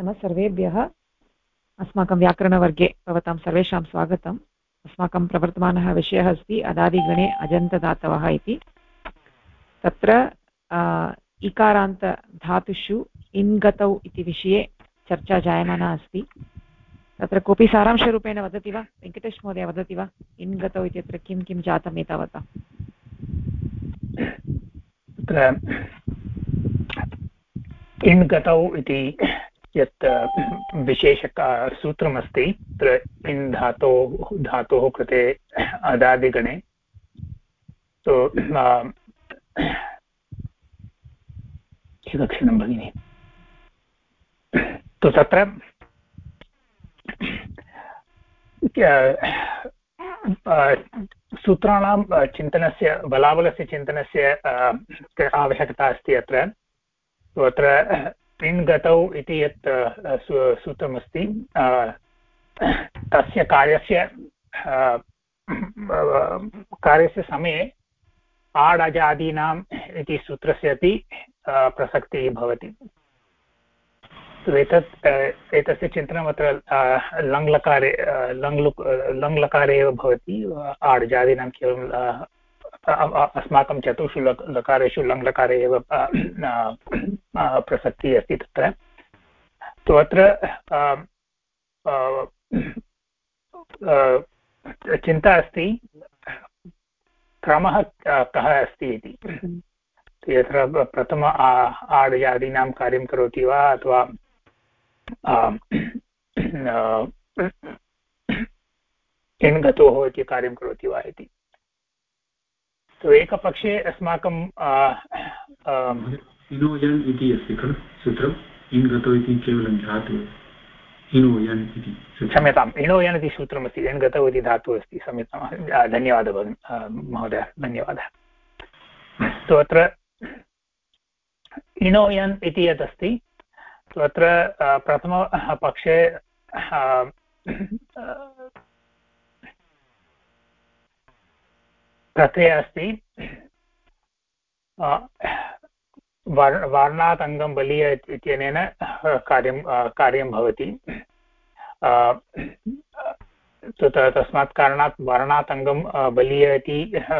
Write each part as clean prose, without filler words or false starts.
नमः सर्वेभ्यः। अस्माकं व्याकरणवर्गे भवतां सर्वेषां स्वागतम्। अस्माकं प्रवर्तमानः विषयः अस्ति अदादिगणे अजन्तदातवः इति। तत्र इकारान्तधातुषु इङ्गतौ इति विषये चर्चा जायमाना अस्ति। तत्र कोऽपि सारांशरूपेण वदति वा? वेङ्कटेश महोदय वदति वा? इङ्गतौ इत्यत्र किं किं जातम् एतावता? इण्गतौ इति यत् विशेषसूत्रमस्ति तत्र इन् धातोः कृते अदादिगणे एकक्षणं भगिनि तत्र सूत्राणां चिन्तनस्य बलाबलस्य चिन्तनस्य आवश्यकता अस्ति। अत्र इण्गतौ इति यत् सूत्रमस्ति तस्य कार्यस्य समये आडजादीनाम् इति सूत्रस्य अपि प्रसक्तिः भवति। एतस्य चिन्तनम् अत्र लङ्लकारे एव भवति। आडजादीनां केवलं अस्माकं चतुर्षु लकारेषु लङ्लकारे एव प्रसक्तिः अस्ति तत्र। तु अत्र चिन्ता अस्ति क्रमः कः अस्ति इति। यत्र प्रथम आडजादीनां कार्यं करोति वा अथवा इण्गतोः इति कार्यं करोति वा इति। तो एकपक्षे अस्माकं इनोयन् इति अस्ति खलु सूत्रम्। इण्गतौ इति केवलं धातुः इनोयन् इति। क्षम्यताम्, इणोयन् इति सूत्रमस्ति, इण्गतौ इति धातुः अस्ति। क्षम्यतां, धन्यवादः महोदय, धन्यवादः। तो अत्र इणोयन् इति यत् अस्ति अत्र प्रथमपक्षे प्रत्ययः अस्ति वर्णात् अङ्गं बलीय इत्यनेन कार्यं भवति। तस्मात् कारणात् वर्णात् अङ्गं बलीय इति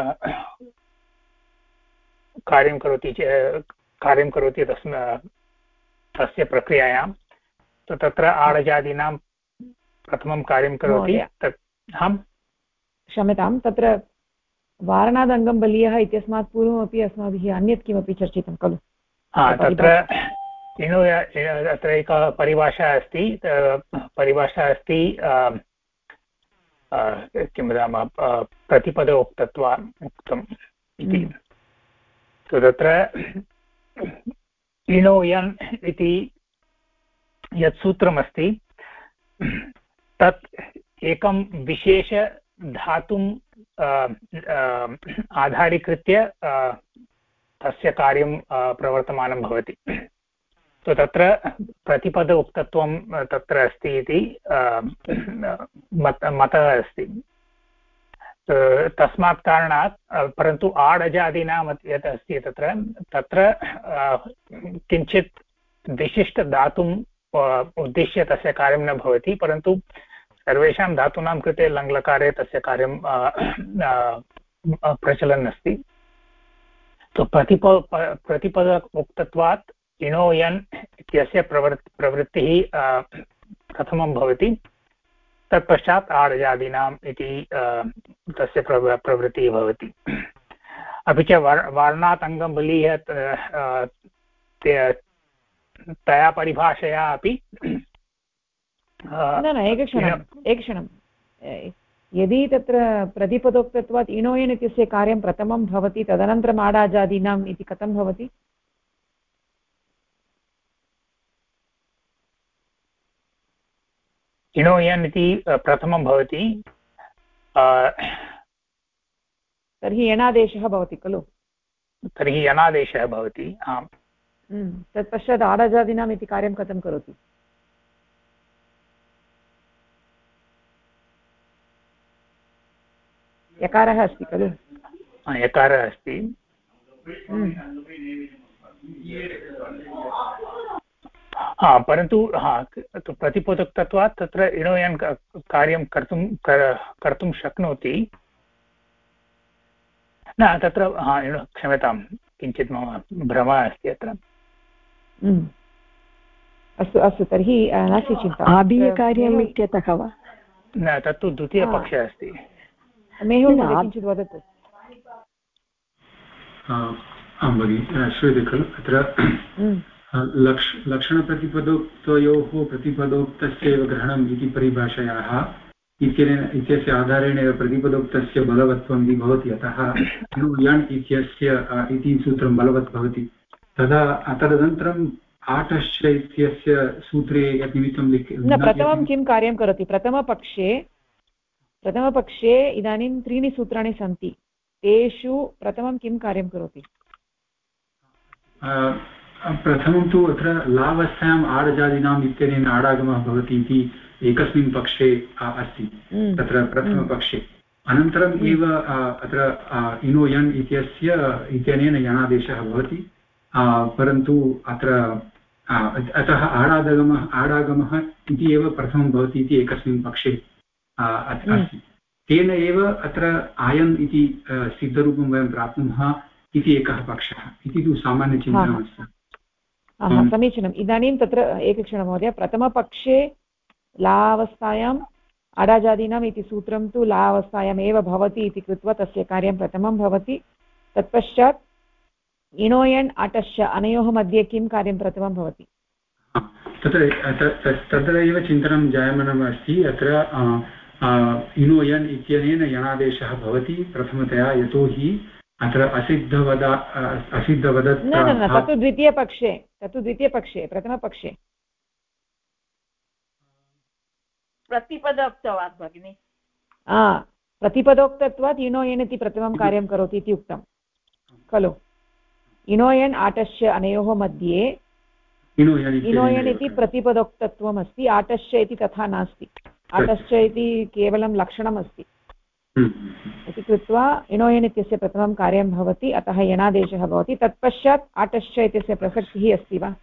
कार्यं करोति तस्य प्रक्रियायां। तत्र आडजादीनां प्रथमं कार्यं करोति। क्षम्यतां, तत्र वारणादङ्गं बलीयः इत्यस्मात् पूर्वमपि अस्माभिः अन्यत् किमपि चर्चितं खलु? तत्र अत्र एका परिभाषा अस्ति। किं वदामः, प्रतिपदोक्तत्वम् इति। तत्र इणोयन् इति यत् सूत्रमस्ति तत् एकं विशेषधातुं आधारीकृत्य तस्य कार्यं प्रवर्तमानं भवति। तो तत्र प्रतिपद उक्तत्वं तत्र अस्ति इति मतः अस्ति। तस्मात् कारणात् परन्तु आडजादीनां यत् अस्ति तत्र किञ्चित् विशिष्टधातुम् उद्दिश्य तस्य कार्यं न भवति, परन्तु सर्वेषां धातूनां कृते लङ्लकारे तस्य कार्यं प्रचलन् अस्ति। तो प्रतिपद उक्तत्वात् इणोयन् इत्यस्य प्रवृत्तिः प्रथमं भवति। तत्पश्चात् आडजादीनाम् इति तस्य प्रवृत्तिः भवति। अपि च वर्णात् अङ्गं बलीय तया परिभाषया अपि एकक्षणं यदि तत्र प्रतिपदोक्तत्वात् इणोयन् इत्यस्य कार्यं प्रथमं भवति तदनन्तरम् आडाजादीनाम् इति कथं भवति? इणोयन् इति प्रथमं भवति, तर्हि यणादेशः भवति खलु? तर्हि यणादेशः भवति। आम्, तत्पश्चात् आडाजादीनाम् इति कार्यं कथं करोति? यकारः अस्ति खलु? यकारः अस्ति। परन्तु प्रतिपदकत्वात् तत्र इणोयन् कार्यं कर्तुं शक्नोति न तत्र क्षम्यतां किञ्चित् मम भ्रमः अस्ति अत्र अस्तु अस्तु तर्हि नास्ति चिन्ता आबीयकार्यम् इत्यतः वा न तत्तु द्वितीयपक्षे अस्ति मेहुल् महोदय किञ्चित् वदतु आं भगिनि श्रूयते खलु अत्र लक्षणप्रतिपदोक्तयोः प्रतिपदोक्तस्यैव ग्रहणम् इति परिभाषायाः इत्यस्य आधारेण एव प्रतिपदोक्तस्य बलवत्वम् इति भवति अतः यण् इति सूत्रं बलवत् भवति तदनन्तरम् आटश्च इत्यस्य सूत्रे यत् निमित्तं प्रथमं किं कार्यं करोति प्रथमपक्षे इदानीं 3 सूत्राणि सन्ति तेषु प्रथमं किं कार्यं करोति प्रथमं तु अत्र लावस्थायाम् आडजादीनाम् इत्यनेन आडागमः भवति इति एकस्मिन् पक्षे अस्ति तत्र प्रथमपक्षे अनन्तरम् एव अत्र इनो यन् इत्यनेन यणादेशः भवति परन्तु अत्र अतः आडागमः इति एव प्रथमं भवति इति एकस्मिन् पक्षे अस्ति तेन एव अत्र आयन् इति सिद्धरूपं वयं प्राप्नुमः इति एकः पक्षः इति तु सामान्यचिन्तनमस्ति समीचीनम् इदानीं तत्र एकक्षणं महोदय प्रथमपक्षे लावस्थायाम् अडाजादीनाम् इति सूत्रं तु लावस्थायामेव भवति इति कृत्वा तस्य कार्यं प्रथमं भवति तत्पश्चात् इणोयन् अटश्च अनयोः मध्ये किं कार्यं प्रथमं भवति तत्र एव चिन्तनं जायमानम् अस्ति अत्र इणोयन् इत्यनेन यणादेशः भवति प्रथमतया यतोहि अत्र असिद्धवदत् तत्तु द्वितीयपक्षे प्रथमपक्षे प्रतिपदोक्तवान् भगिनि प्रतिपदोक्तत्वात् इणोयन् इति प्रथमं कार्यं करोति इति उक्तं खलु इणोयन् आटश्च अनयोः मध्ये इणोयन् इति प्रतिपदोक्तत्वम् अस्ति आटश्च इति तथा नास्ति आटश्च इति केवलं लक्षणमस्ति इति कृत्वा इणोयन् इत्यस्य प्रथमं कार्यं भवति अतः यणादेशः भवति तत्पश्चात् आटश्च इत्यस्य प्रसक्तिः अस्ति वा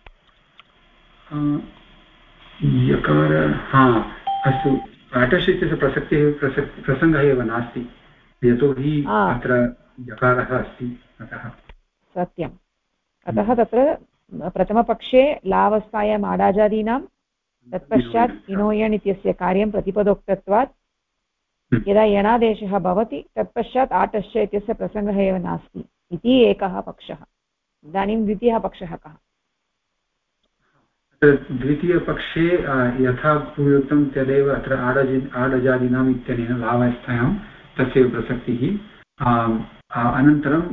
अस्तु आटश्च इत्यस्य प्रसङ्गः एव नास्ति यतोहि अत्र यकारः अस्ति अतः सत्यम् अतः तत्र प्रथमपक्षे लावस्थायाम् आडाजादीनां तत्पश्चात् इणोयन् इत्यस्य कार्यं प्रतिपदोक्तत्वात् यदा यणादेशः भवति तत्पश्चात् आटश्च इत्यस्य प्रसङ्गः एव नास्ति इति एकः पक्षः इदानीं द्वितीयः पक्षः कः द्वितीयपक्षे यथा पूर्वोक्तं तदेव अत्र आडजादीनाम् इत्यनेन लावस्थायां तस्यैव प्रसक्तिः अनन्तरं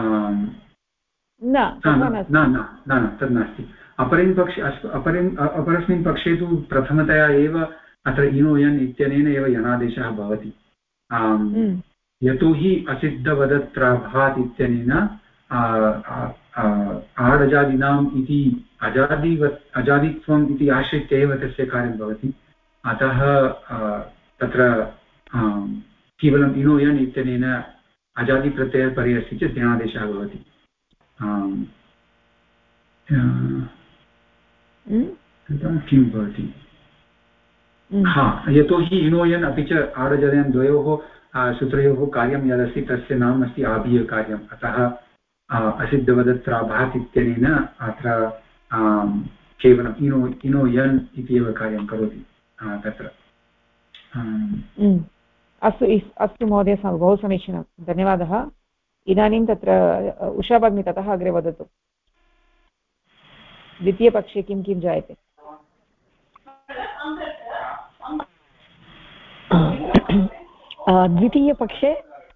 न तद् नास्ति अपरस्मिन् पक्षे तु प्रथमतया एव अत्र इणोयन् इत्यनेन एव यणादेशः भवति यतोहि असिद्धवदत्राभात् इत्यनेन आडजादीनाम् इति अजादित्वम् इति आश्रित्य एव तस्य कार्यं भवति अतः तत्र केवलम् इणोयन् इत्यनेन अजादिप्रत्ययः परे अस्ति चेत् यणादेशः भवति किं भवति यतोहि इणोयन् अपि च आडजादीनां द्वयोः सूत्रयोः कार्यं यदस्ति तस्य नाम अस्ति आबीयकार्यम् अतः असिद्धवदत्राभात् इत्यनेन अत्र केवलम् इणोयन् इति एव कार्यं करोति तत्र अस्तु महोदय बहु समीचीनं धन्यवादः इदानीं तत्र उषा भगिनी ततः अग्रे वदतु द्वितीयपक्षे किं किं जायते द्वितीयपक्षे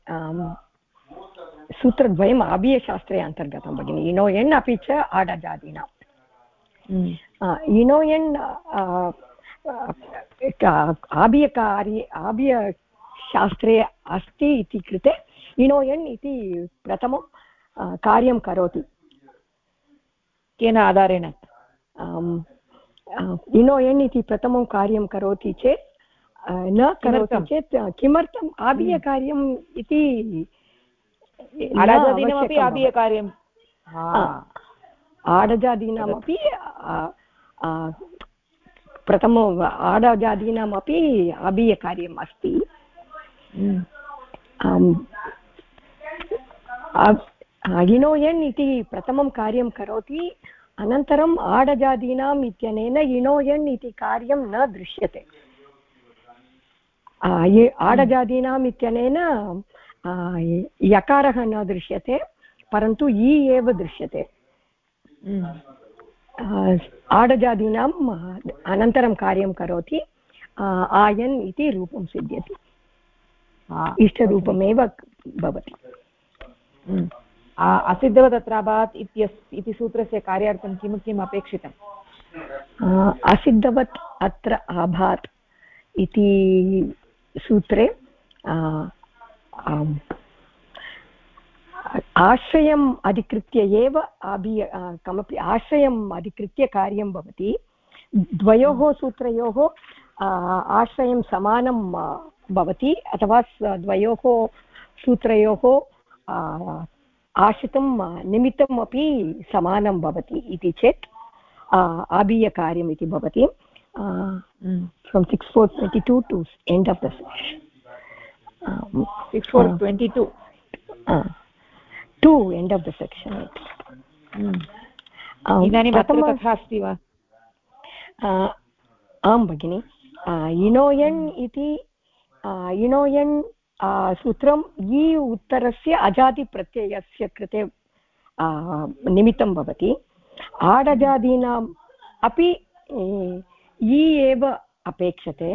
सूत्रद्वयम् आबीयशास्त्रे अन्तर्गतं भगिनि इणोयन् अपि च आडजादीनाम् इणोयन् आबीयशास्त्रे अस्ति इति कृते इणोयन् इति प्रथमं कार्यं करोति केन आधारेण इणोयन् इति प्रथमं कार्यं करोति चेत् न करोति चेत् किमर्थम् आबीयकार्यम् इति आडजादीनामपि आबीयकार्यं आडजादीनामपि प्रथमम् आडजादीनामपि आबीयकार्यम् अस्ति। इणोयन् इति प्रथमं कार्यं करोति, अनन्तरम् आडजादीनाम् इत्यनेन इणोयन् इति कार्यं न दृश्यते। आडजादीनाम् इत्यनेन यकारः न दृश्यते, परन्तु इ एव दृश्यते। आडजादीनाम् अनन्तरं कार्यं करोति, आयन् इति रूपं सिद्ध्यति, इष्टरूपमेव भवति। असिद्धवत् अत्राभात् इति सूत्रस्य कार्यार्थं किं किम् अपेक्षितम्? असिद्धवत् अत्र आभात् इति सूत्रे आश्रयम् अधिकृत्य एव कमपि आश्रयम् अधिकृत्य कार्यं भवति। द्वयोः सूत्रयोः आश्रयं समानं भवति, अथवा द्वयोः सूत्रयोः आश्रितं निमित्तम् अपि समानं भवति इति चेत् आबीयकार्यम् इति भवति। From 6:4:22 to end of the section. 6:4:22 to end of the section. इदानीम् अत्र तथा अस्ति वा? आं भगिनि, इणोयन् इति इणोयन् सूत्रम् इ उत्तरस्य अजादिप्रत्ययस्य कृते निमित्तं भवति। आडजादीनाम् अपि इ एव अपेक्षते,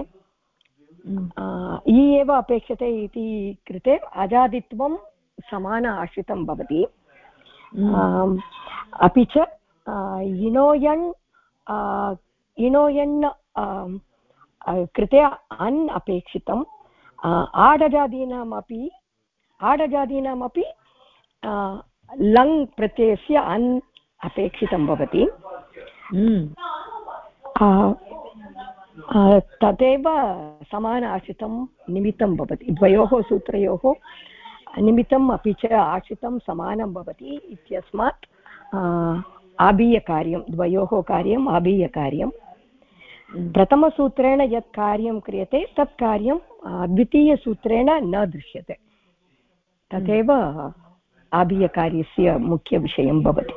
इ एव अपेक्षते इति कृते अजादित्वं समान आश्रितं भवति। अपि च इणोयन् कृते अन् अपेक्षितम्, आडजादीनामपि लङ् प्रत्ययस्य अन् अपेक्षितं भवति। तदेव समान आश्रितं निमित्तं भवति। द्वयोः सूत्रयोः निमित्तम् अपि च आश्रितं समानं भवति इत्यस्मात् आबीयकार्यं, द्वयोः कार्यम् आबीयकार्यं। प्रथमसूत्रेण यत् कार्यं क्रियते तत् कार्यं द्वितीयसूत्रेण न दृश्यते, तदेव आबीयकार्यस्य मुख्यविषयं भवति।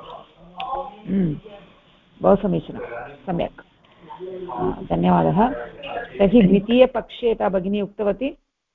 बहु समीचीनं, सम्यक्, धन्यवादः। तर्हि द्वितीयपक्षे यथा भगिनी उक्तवती,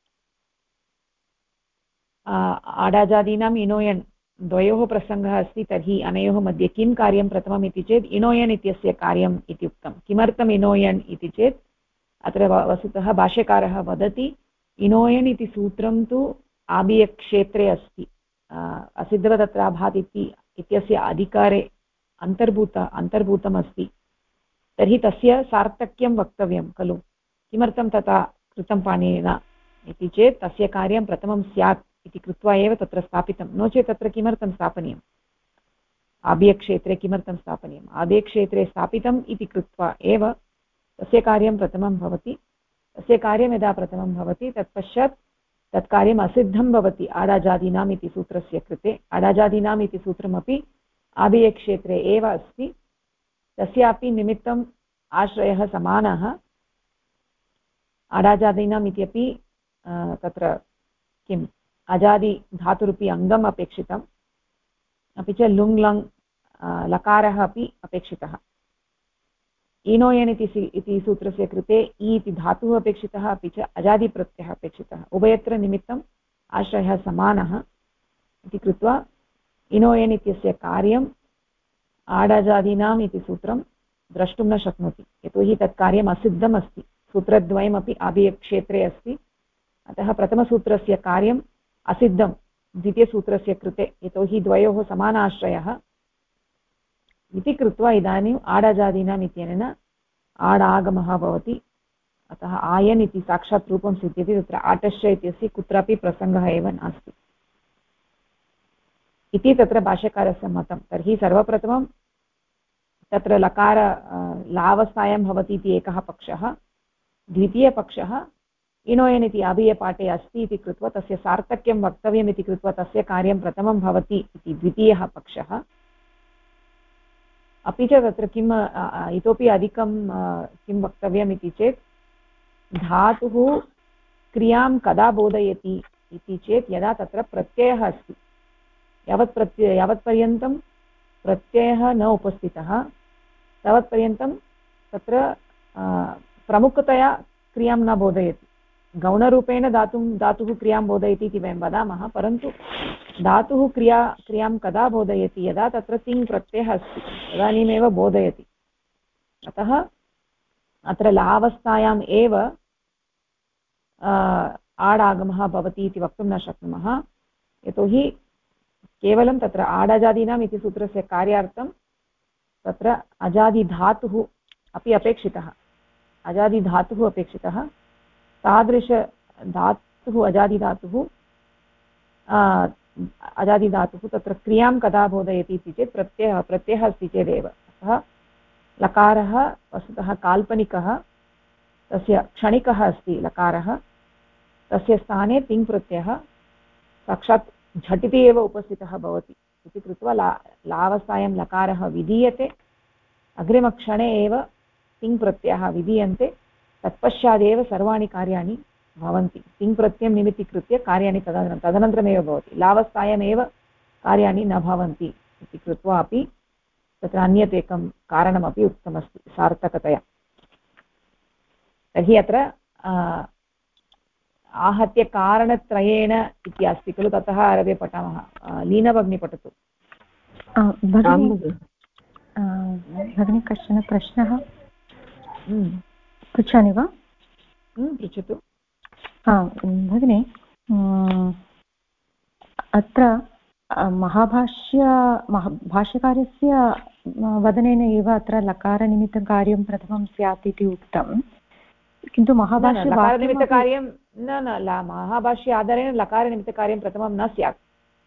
आडाजादीनाम् इणोयन् द्वयोः प्रसङ्गः अस्ति, तर्हि अनयोः मध्ये किं कार्यं प्रथमम् इति चेत् इणोयन् इत्यस्य कार्यम् इति उक्तं। किमर्थम् इणोयन् इति चेत् अत्र वस्तुतः भाष्यकारः वदति, इणोयन् इति सूत्रं तु आबीयक्षेत्रे अस्ति, असिद्धवदत्राभात् इत्यस्य अधिकारे अन्तर्भूतमस्ति, तर्हि तस्य सार्थक्यं वक्तव्यं खलु। किमर्थं तथा कृतं पाणिनिना इति चेत् तस्य कार्यं प्रथमं स्यात् इति कृत्वा एव तत्र स्थापितं, नो चेत् तत्र किमर्थं स्थापनीयम्, आबीयक्षेत्रे किमर्थं स्थापनीयम्, आबीयक्षेत्रे स्थापितम् इति कृत्वा एव तस्य कार्यं प्रथमं भवति। तस्य कार्यं यदा प्रथमं भवति तत्पश्चात् तत् कार्यम् असिद्धं भवति आडाजादीनाम् इति सूत्रस्य कृते। आडाजादीनाम् इति सूत्रमपि आबीयक्षेत्रे एव अस्ति, तस्यापि निमित्तम् आश्रयः समानः। आडाजादीनाम् इत्यपि तत्र किम् अजादिधातुरूपी अङ्गम् अपेक्षितम्, अपि च लुङ् लङ् लकारः अपि अपेक्षितः। इणोयन् इति सूत्रस्य कृते इ इति धातुः अपेक्षितः, अपि च अजादिप्रत्ययः अपेक्षितः। उभयत्र निमित्तम् आश्रयः समानः इति कृत्वा इणोयन् इत्यस्य कार्यम् आडाजादीनाम् इति सूत्रं द्रष्टुं न शक्नोति, यतोहि तत् कार्यम् असिद्धम् अस्ति, सूत्रद्वयमपि आबीयक्षेत्रे अस्ति। अतः प्रथमसूत्रस्य कार्यम् असिद्धं द्वितीयसूत्रस्य कृते, यतोहि द्वयोः समानाश्रयः इति कृत्वा इदानीम् आडाजादीनाम् इत्यनेन आडागमः भवति। अतः आयन् इति साक्षात् रूपं सिद्ध्यति, तत्र आटश्च इत्यस्य कुत्रापि प्रसङ्गः एव नास्ति इति तत्र भाष्यकारस्य मतं। तर्हि सर्वप्रथमं तत्र लकार लावस्थायां भवति इति एकः पक्षः, द्वितीयपक्षः इणोयन् इति आबीयपाठे अस्ति इति कृत्वा तस्य सार्थक्यं वक्तव्यम् इति कृत्वा तस्य कार्यं प्रथमं भवति इति द्वितीयः पक्षः। अपि च तत्र किम् इतोपि अधिकं किं वक्तव्यम् इति चेत् धातुः क्रियां कदा बोधयति इति चेत् यदा तत्र प्रत्ययः अस्ति, यावत्पर्यन्तं प्रत्ययः न उपस्थितः तावत्पर्यन्तं तत्र प्रमुखतया क्रियां न बोधयति। गौणरूपेण धातुः क्रियां बोधयति इति वयं वदामः, परन्तु धातुः क्रियां कदा बोधयति, यदा तत्र तिङ् प्रत्ययः अस्ति तदानीमेव बोधयति। अतः अत्र लावस्थायाम् एव आडागमः भवति इति वक्तुं न शक्नुमः, यतोहि केवलं तत्र आडजादीनाम् इति सूत्रस्य कार्यार्थं तत्र अजादिधातुः अपि अपेक्षितः, अजादिधातुः अपेक्षितः। तादृशधातुः अजादिधातुः तत्र क्रियां कदा बोधयति इति चेत् प्रत्ययः अस्ति चेदेव। अतः लकारः वस्तुतः काल्पनिकः, तस्य क्षणिकः अस्ति लकारः, तस्य स्थाने तिङ् प्रत्ययः साक्षात् झटिति एव उपस्थितः भवति इति कृत्वा लावस्थायां लकारः विधीयते, अग्रिमक्षणे एव तिङ् प्रत्ययः विधीयन्ते, तत्पश्चादेव सर्वाणि कार्याणि भवन्ति। तिङ् प्रत्ययं निमित्तीकृत्य कार्याणि तदनन्तरमेव भवति, लावस्थायामेव कार्याणि न भवन्ति इति कृत्वा अपि तत्र अन्यत् एकं कारणमपि उक्तमस्ति सार्थकतया। तर्हि अत्र आहत्य कारणत्रयेण इति अस्ति खलु, ततः आरभ्य पठामः। लीना भगिनी पठतु। भगिनी कश्चन प्रश्नः पृच्छामि वा? पृच्छतु। भगिनी, अत्र भाष्यकारस्य वदनेन एव अत्र लकारनिमित्तकार्यं प्रथमं स्यात् इति उक्तं, किन्तु लकारनिमित्तकार्यं न महाभाष्य आधारेण लकारनिमित्तकार्यं प्रथमं न स्यात्।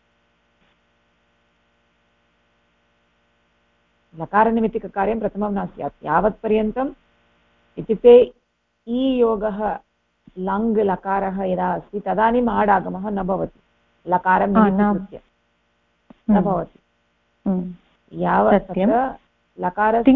लकारनिमित्तकार्यं प्रथमं न स्यात् यावत्पर्यन्तम् इत्युक्ते ईयोगः लङ् लकारः यदा अस्ति तदानीम् आडागमः न भवति, लकारं निमित्तीकृत्य न भवति। यावत् लकारस्य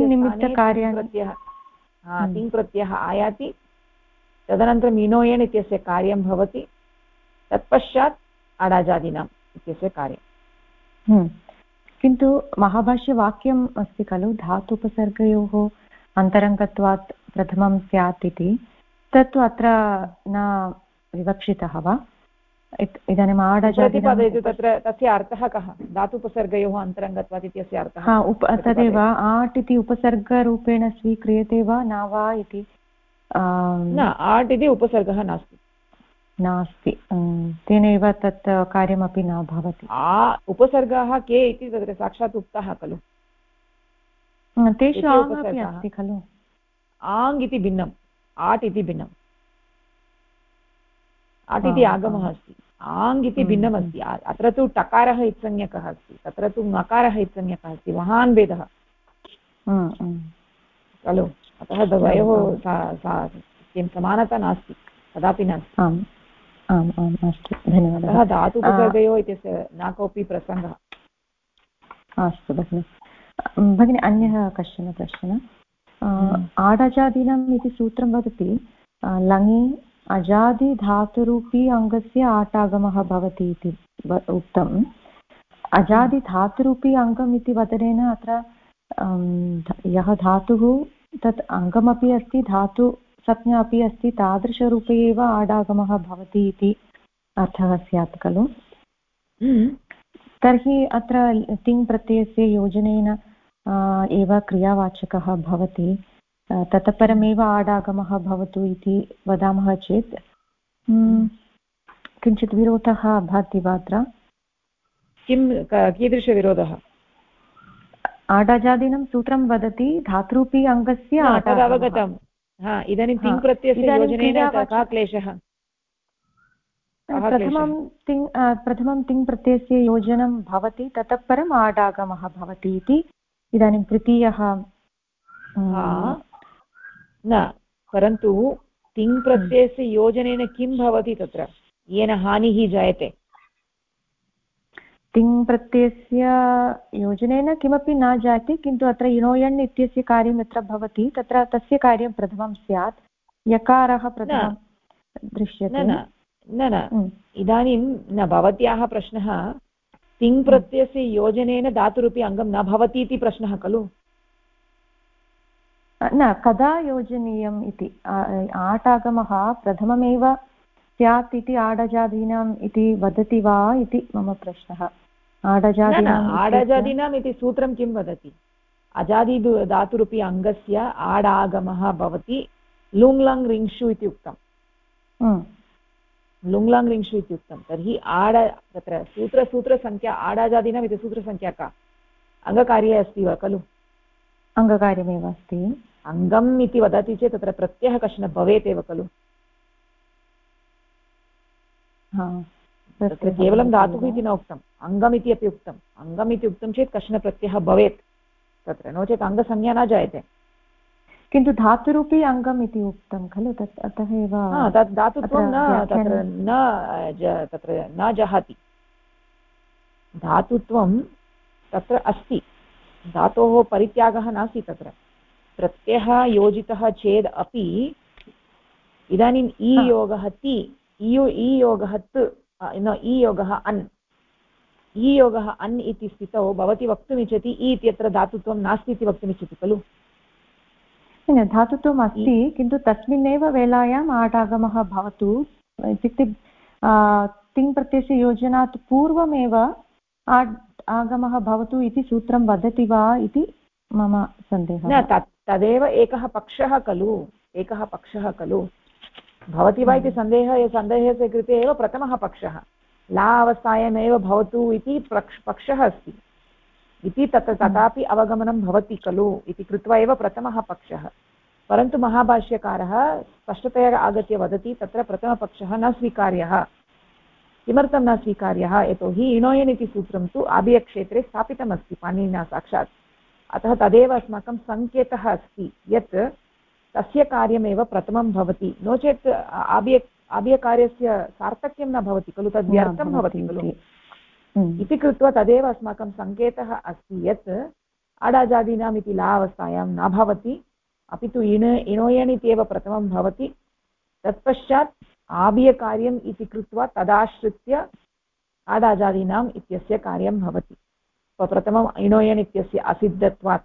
तिङ् प्रत्ययः आयाति तदनन्तरम् इनोयन् इत्यस्य कार्यं भवति, तत्पश्चात् अडाजादीनाम् इत्यस्य कार्यं। किन्तु महाभाष्यवाक्यम् अस्ति खलु, धातुपसर्गयोः अन्तरङ्गत्वात् प्रथमं स्यात् इति, तत्तु अत्र न विवक्षितः वा? इदानीम् प्रतिपादयतु, तत्र तस्य अर्थः कः? धातुपसर्गयोः अन्तरङ्गत्वात् इत्यस्य अर्थः तदेव आट् इति उपसर्गरूपेण स्वीक्रियते वा न वा इति। न, आट् इति उपसर्गः नास्ति, तेनैव तत् कार्यमपि न भवति। उपसर्गाः के इति तत्र साक्षात् उक्तः खलु, तेषु आङ् अपि अस्ति खलु। आङ् इति भिन्नम्, आट् इति भिन्नम्। आट् इति आगमः अस्ति, आङ् इति भिन्नमस्ति। अत्र तु टकारः इत्संज्ञकः अस्ति, तत्र तु नकारः इत्संज्ञकः अस्ति, महान् भेदः खलु। अतः द्वयोः किं समानता नास्ति, कदापि नास्ति। आम् आम्, अस्तु, धन्यवादः। अतः धातुपसर्गयोः इत्यस्य न कोऽपि प्रसङ्गः। अस्तु भगिनि। भगिनि, अन्यः कश्चन प्रश्नः। आडजादीनाम् इति सूत्रं वदति लङि अजादिधातुरूपी अङ्गस्य आटागमः भवति इति उक्तम्। अजादिधातुरूपी अङ्गम् इति वदनेन अत्र यः धातुः तत् अङ्गमपि अस्ति, धातुसंज्ञा अपि अस्ति, तादृशरूपे एव आडागमः भवति इति अर्थः स्यात् खलु। तर्हि अत्र तिङ् प्रत्ययस्य योजनेन एव क्रियावाचकः भवति, ततः परमेव आडागमः भवतु इति वदामः चेत् किञ्चित् विरोधः भाति वा अत्र? कीदृशविरोधः? आडाजादीनं सूत्रं वदति धातुरूपी अङ्गस्य अवगतम्। इदानीं तिङ् प्रत्ययस्य योजनेन कः क्लेशः? प्रथमं तिङ् प्रत्ययस्य योजनं भवति, ततः परम् आडागमः भवति इति इदानीं तृतीयः न, परन्तु तिङ् प्रत्ययस्य योजनेन किं भवति तत्र, येन हानिः जायते? तिङ् प्रत्ययस्य योजनेन किमपि न जायते, किन्तु अत्र इणोयण् इत्यस्य कार्यं यत्र भवति तत्र तस्य कार्यं प्रथमं स्यात्, यकारः प्रथमं दृश्यते। न न न इदानीं न, भवत्याः प्रश्नः तिङ् प्रत्ययस्य योजनेन धातुरूपी अङ्गं न भवति इति प्रश्नः खलु? न, कदा योजनीयम् इति। आटागमः प्रथममेव स्यात् इति आडजादीनाम् इति वदति वा इति मम प्रश्नः। आडजादीनाम् इति सूत्रं किं वदति? अजादि धातुरूपी अङ्गस्य आडागमः भवति लुङ् रिङ्क्षु इति उक्तं। लुङ् रिङ्क्षु इति उक्तं। तर्हि तत्र सूत्रसङ्ख्या आडाजादीनाम् इति सूत्रसङ्ख्या का? अङ्गकार्ये अस्ति वा खलु? अङ्गकार्यमेव अस्ति। अङ्गम् इति वदति चेत् तत्र प्रत्ययः कश्चन भवेत् एव खलु? तत्र केवलं धातुः इति न उक्तम्, अङ्गम् इति अपि उक्तम्। अङ्गम् इति उक्तं चेत् कश्चन प्रत्ययः भवेत् तत्र, नो चेत् अङ्गसंज्ञा न जायते। किन्तु धातुरूपी अङ्गम् इति उक्तं खलु, तत् अतः एव तत् धातुत्वं तत्र न जहाति। धातुत्वं तत्र अस्ति, धातोः परित्यागः नास्ति तत्र। प्रत्ययः योजितः चेद् अपि इदानीम् इ योगः ति, इ योगः त्, इ योगः अन्, इ योगः अन् इति स्थितौ भवती वक्तुमिच्छति इ इत्यत्र धातुत्वं नास्ति इति वक्तुमिच्छति खलु? धातुत्वम् अस्ति, किन्तु तस्मिन्नेव वेलायाम् आटागमः भवतु इत्युक्ते तिङ् प्रत्ययस्य योजनात् पूर्वमेव आगमः भवतु इति सूत्रं वदति वा इति मम सन्देहः। न, तदेव एकः पक्षः खलु, एकः पक्षः खलु। भवति वा इति सन्देहस्य कृते एव प्रथमः पक्षः, ला अवस्थायामेव भवतु इति पक्षः अस्ति इति तथापि अवगमनं भवति खलु इति कृत्वा एव प्रथमः पक्षः। परन्तु महाभाष्यकारः स्पष्टतया आगत्य वदति तत्र प्रथमपक्षः न स्वीकार्यः। किमर्थं न स्वीकार्यः? यतोहि इणोयन् इति सूत्रं तु आबियक्षेत्रे स्थापितमस्ति पाणिनिना साक्षात्, अतः तदेव अस्माकं सङ्केतः अस्ति यत् तस्य कार्यमेव प्रथमं भवति, नो चेत् आबियकार्यस्य सार्थक्यं न भवति खलु, तद् व्यर्थं भवति खलु इति कृत्वा तदेव अस्माकं सङ्केतः अस्ति यत् अडाजादीनाम् इति ला अवस्थायां न भवति, अपि तु इणोयन् इत्येव प्रथमं भवति। तत्पश्चात् आबियकार्यम् इति कृत्वा तदाश्रित्य आडाजादीनाम् इत्यस्य कार्यं भवति। प्रथमम् इणोयन् इत्यस्य असिद्धत्वात्।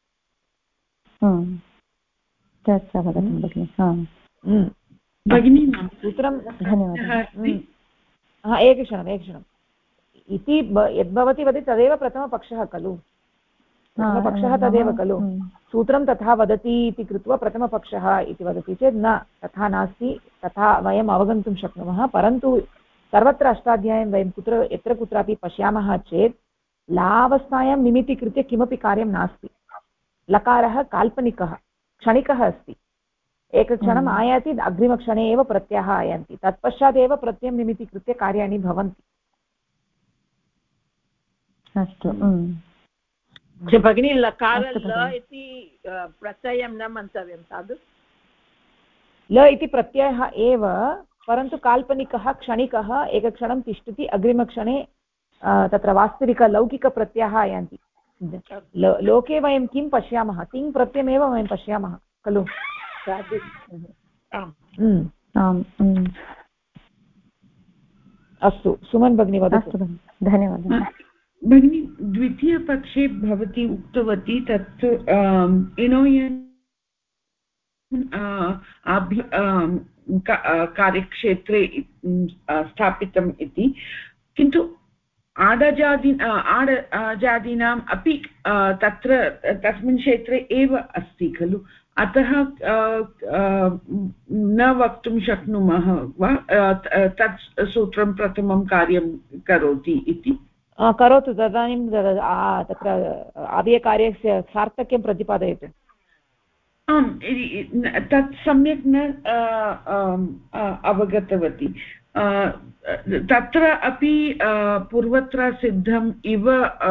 भगिनी सूत्रं धन्यवादः। एकक्षणम् इति यद्भवती वदति तदेव प्रथमपक्षः खलु, प्रथमपक्षः तदेव खलु। सूत्रं तथा वदति इति कृत्वा प्रथमपक्षः इति वदति चेत् न, तथा नास्ति, तथा वयम् अवगन्तुं शक्नुमः। परन्तु सर्वत्र अष्टाध्यायीं वयं यत्र कुत्रापि पश्यामः चेत् लावस्थायां निमित्तीकृत्य किमपि कार्यं नास्ति। लकारः काल्पनिकः, क्षणिकः अस्ति, एकक्षणम् आयाति, अग्रिमक्षणे एव प्रत्ययः आयान्ति, तत्पश्चादेव प्रत्ययं निमित्तीकृत्य कार्याणि भवन्ति। अस्तु भगिनी, लकार ल इति प्रत्ययं न मन्तव्यं, साधु ल इति प्रत्ययः एव, परन्तु काल्पनिकः, क्षणिकः, एकक्षणं तिष्ठति, अग्रिमक्षणे तत्र वास्तविकलौकिकप्रत्ययः आयान्ति। लोके वयं किं पश्यामः? तिङ् प्रत्ययमेव वयं पश्यामः खलु। अस्तु, सुमन् भगिनी वदतु। धन्यवादः। भगिनी, द्वितीयपक्षे भवती उक्तवती तत् इणोयन् कार्यक्षेत्रे स्थापितम् इति, किन्तु आडजादीनाम् अपि तत्र तस्मिन् क्षेत्रे एव अस्ति खलु, अतः न वक्तुं शक्नुमः वा तत् सूत्रं प्रथमं कार्यं करोति इति? करोतु, तदानीं तत्र आदेयकार्यस्य सार्थक्यं प्रतिपादयतु। आम्, तत् सम्यक् न अवगतवती। तत्र अपि पूर्वत्र सिद्धम् इव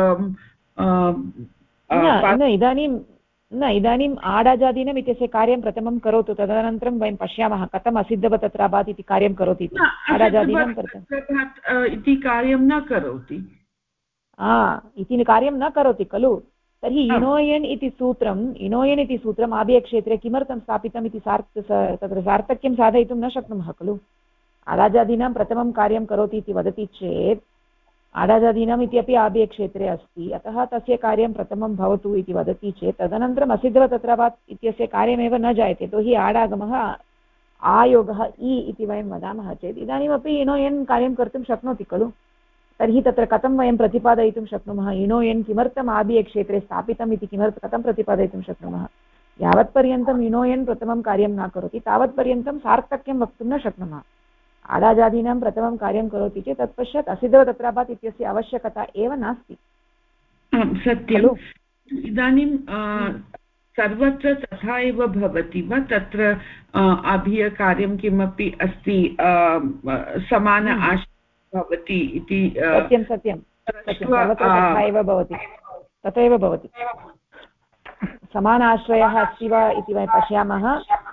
इदानीम् आडाजादीनम् इत्यस्य कार्यं प्रथमं करोतु, तदनन्तरं वयं पश्यामः कथम् असिद्धवत् तत्र अभात् इति कार्यं करोति। आडाजादीनं इति कार्यं न करोति। इति कार्यं न करोति खलु। तर्हि इनोयन् इति सूत्रम् आभयक्षेत्रे किमर्थं स्थापितम् इति तत्र सार्थक्यं साधयितुं न शक्नुमः खलु। आडाजादीनां प्रथमं कार्यं करोति इति वदति चेत् आडाजादीनाम् इति अपि आभयक्षेत्रे अस्ति, अतः तस्य कार्यं प्रथमं भवतु इति वदति चेत् तदनन्तरम् असिद्धवतत्राभात् इत्यस्य कार्यमेव न जायते। यतोहि आडागमः आयोगः इति वयं वदामः चेत् इदानीमपि इनोयन् कार्यं कर्तुं शक्नोति खलु। तर्हि तत्र कथं वयं प्रतिपादयितुं शक्नुमः इनोयन् किमर्थम् आभयक्षेत्रे स्थापितम् इति कथं प्रतिपादयितुं शक्नुमः। यावत्पर्यन्तम् इनोयन् प्रथमं कार्यं न करोति तावत्पर्यन्तं सार्थक्यं वक्तुं न शक्नुमः। आडाजादीनां प्रथमं कार्यं करोति चेत् तत्पश्चात् असिद्धवतत्राभात् इत्यस्य आवश्यकता एव नास्ति। सत्यम्। इदानीं सर्वत्र तथा एव भवति वा? तत्र अभियकार्यं किमपि अस्ति समान भवति इति? सत्यं तथा एव भवति, तथैव भवति। समानाश्रयः अस्ति वा इति वयं पश्यामः।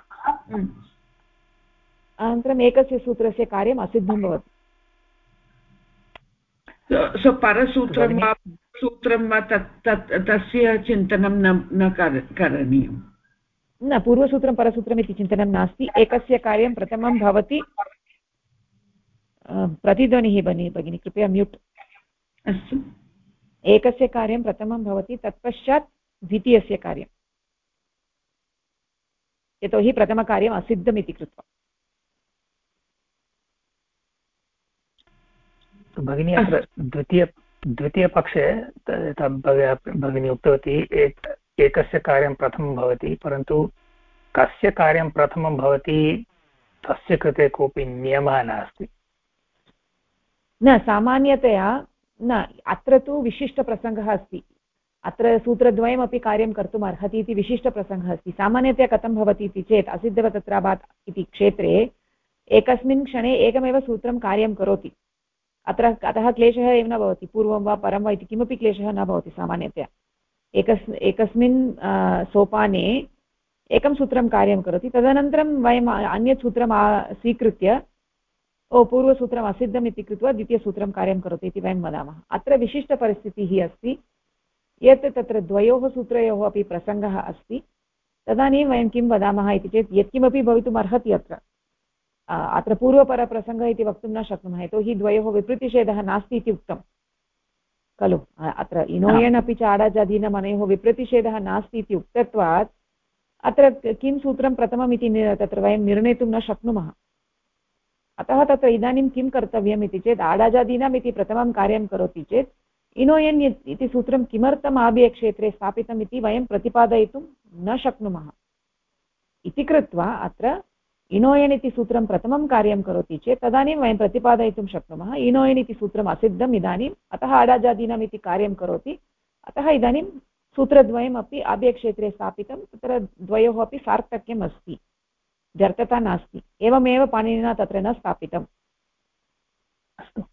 अनन्तरम् एकस्य सूत्रस्य कार्यम् असिद्धं भवति। परसूत्रं वा सूत्रं वा तस्य चिन्तनं न करणीयं। न, पूर्वसूत्रं परसूत्रम् इति चिन्तनं नास्ति। एकस्य कार्यं प्रथमं भवति। प्रतिध्वनिः भगिनी कृपया म्यूट्। अस्तु। एकस्य कार्यं प्रथमं भवति, तत्पश्चात् द्वितीयस्य कार्यं, यतोहि प्रथमकार्यम् असिद्धम् इति कृत्वा। भगिनी अत्र द्वितीयपक्षे भगिनी उक्तवती एकस्य कार्यं प्रथमं भवति, परन्तु कस्य कार्यं प्रथमं भवति तस्य कृते कोऽपि नियमः नास्ति। न, सामान्यतया न, अत्र तु विशिष्टप्रसङ्गः अस्ति। अत्र सूत्रद्वयमपि कार्यं कर्तुम् अर्हति इति विशिष्टप्रसङ्गः अस्ति। सामान्यतया कथं भवति इति चेत् असिद्धवतत्राभात् इति क्षेत्रे एकस्मिन् क्षणे एकमेव सूत्रं कार्यं करोति। अतः क्लेशः एव न भवति, पूर्वं वा परं वा इति किमपि क्लेशः न भवति। सामान्यतया एकस्मिन् सोपाने एकं सूत्रं कार्यं करोति, तदनन्तरं वयम् अन्यत् सूत्रं स्वीकृत्य पूर्वसूत्रम् असिद्धम् इति कृत्वा द्वितीयसूत्रं कार्यं करोति इति वयं वदामः। अत्र विशिष्टपरिस्थितिः अस्ति यत् तत्र द्वयोः सूत्रयोः अपि प्रसङ्गः अस्ति। तदानीं वयं किं वदामः इति चेत् यत्किमपि भवितुम् अर्हति अत्र पूर्वपरप्रसङ्गः इति वक्तुं न शक्नुमः, यतोहि द्वयोः विप्रतिषेधः नास्ति इति उक्तं खलु। अत्र इनोयन् अपि च आडाजादीनाम् अनयोः विप्रतिषेधः नास्ति इति उक्तत्वात् अत्र किं सूत्रं प्रथमम् इति तत्र वयं निर्णेतुं न शक्नुमः। अतः तत्र इदानीं किं कर्तव्यम् इति चेत् आडाजादीनाम् इति प्रथमं कार्यं करोति चेत् इनोयन् इति सूत्रं किमर्थम् आभयक्षेत्रे स्थापितम् इति वयं प्रतिपादयितुं न शक्नुमः इति कृत्वा अत्र इनोयन् इति सूत्रं प्रथमं कार्यं करोति चेत् तदानीं वयं प्रतिपादयितुं शक्नुमः इनोयन् इति सूत्रम् असिद्धम् इदानीम्, अतः आडाजादीनाम् इति कार्यं करोति, अतः इदानीं सूत्रद्वयमपि आभयक्षेत्रे स्थापितं, तत्र द्वयोः अपि सार्थक्यम् अस्ति, व्यर्थता नास्ति। एवमेव पाणिनिना तत्र न स्थापितम्। अस्तु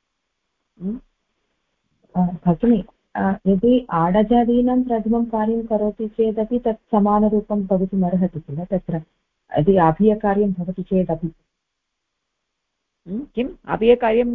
भगिनी, यदि आडजादीनां प्रथमं कार्यं करोति चेदपि तत् समानरूपं भवितुम् अर्हति किल? तत्र यदि अभियकार्यं भवति चेदपि किम् अभियकार्यं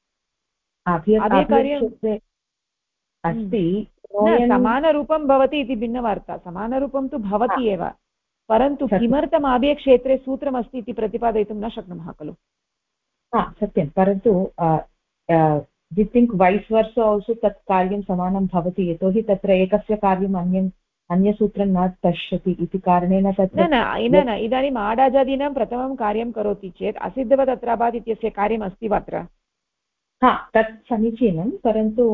अस्ति, समानरूपं भवति इति भिन्नवार्ता। समानरूपं तु भवति एव, परन्तु किमर्थम् आभयक्षेत्रे सूत्रमस्ति इति प्रतिपादयितुं न शक्नुमः खलु। सत्यं, परन्तु वि थिङ्क् वैस् वर्सा आल्सो तत् कार्यं समानं भवति, यतोहि तत्र एकस्य कार्यम् अन्यसूत्रं न पश्यति इति कारणेन तत्र न इदानीम् आडाजादीनां प्रथमं कार्यं करोति चेत् असिद्धवतत्राभात् इत्यस्य कार्यम् अस्ति वा अत्र? तत् समीचीनं, परन्तु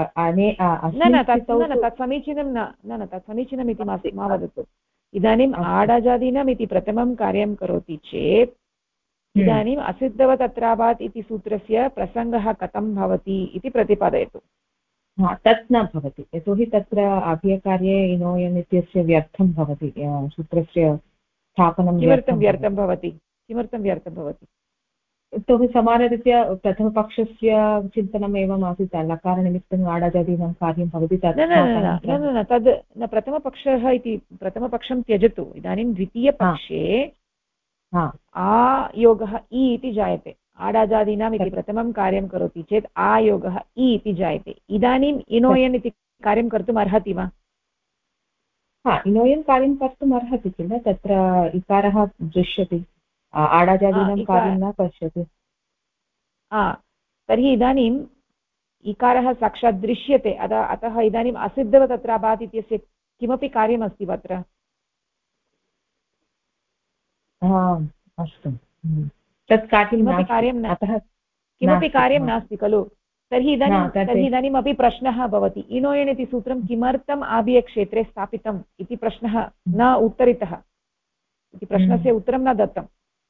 तत् समीचीनं न तत् समीचीनम् इति मा वदतु। इदानीम् आडाजादीनाम् इति प्रथमं कार्यं करोति चेत् इदानीम् असिद्धवतत्राभात् इति सूत्रस्य प्रसङ्गः कथं भवति इति प्रतिपादयतु। तत् न भवति, यतोहि तत्र अभियकार्ये इनोयन् इत्यस्य व्यर्थं भवति, सूत्रस्य स्थापनं किमर्थं व्यर्थं भवति? यतोहि समानरीत्या प्रथमपक्षस्य चिन्तनम् एवम् आसीत्, लकारनिमित्तम् आडाजादीनां कार्यं भवति। तद् न प्रथमपक्षः इति प्रथमपक्षं त्यजतु। इदानीं द्वितीयपक्षे आयोगः इति जायते। आडाजादीनाम् इति प्रथमं कार्यं करोति चेत् आयोगः इ इति जायते। इदानीम् इनोयन् इति कार्यं कर्तुम् अर्हति वा? इनोयन् कार्यं कर्तुम् अर्हति किल, तत्र इकारः दृश्यते, आडाजादीनां कार्यं न पश्यति। तर्हि इदानीम् इकारः साक्षात् दृश्यते, अतः इदानीम् असिद्धव तत्र अभात् इत्यस्य किमपि कार्यमस्ति वा अत्र? अस्तु, तत् किमपि कार्यं नास्ति खलु। तर्हि इदानीमपि प्रश्नः भवति, इनोयन् इति सूत्रं किमर्थम् आबियक्षेत्रे स्थापितम् इति प्रश्नः न उत्तरितः, इति प्रश्नस्य उत्तरं न दत्तं।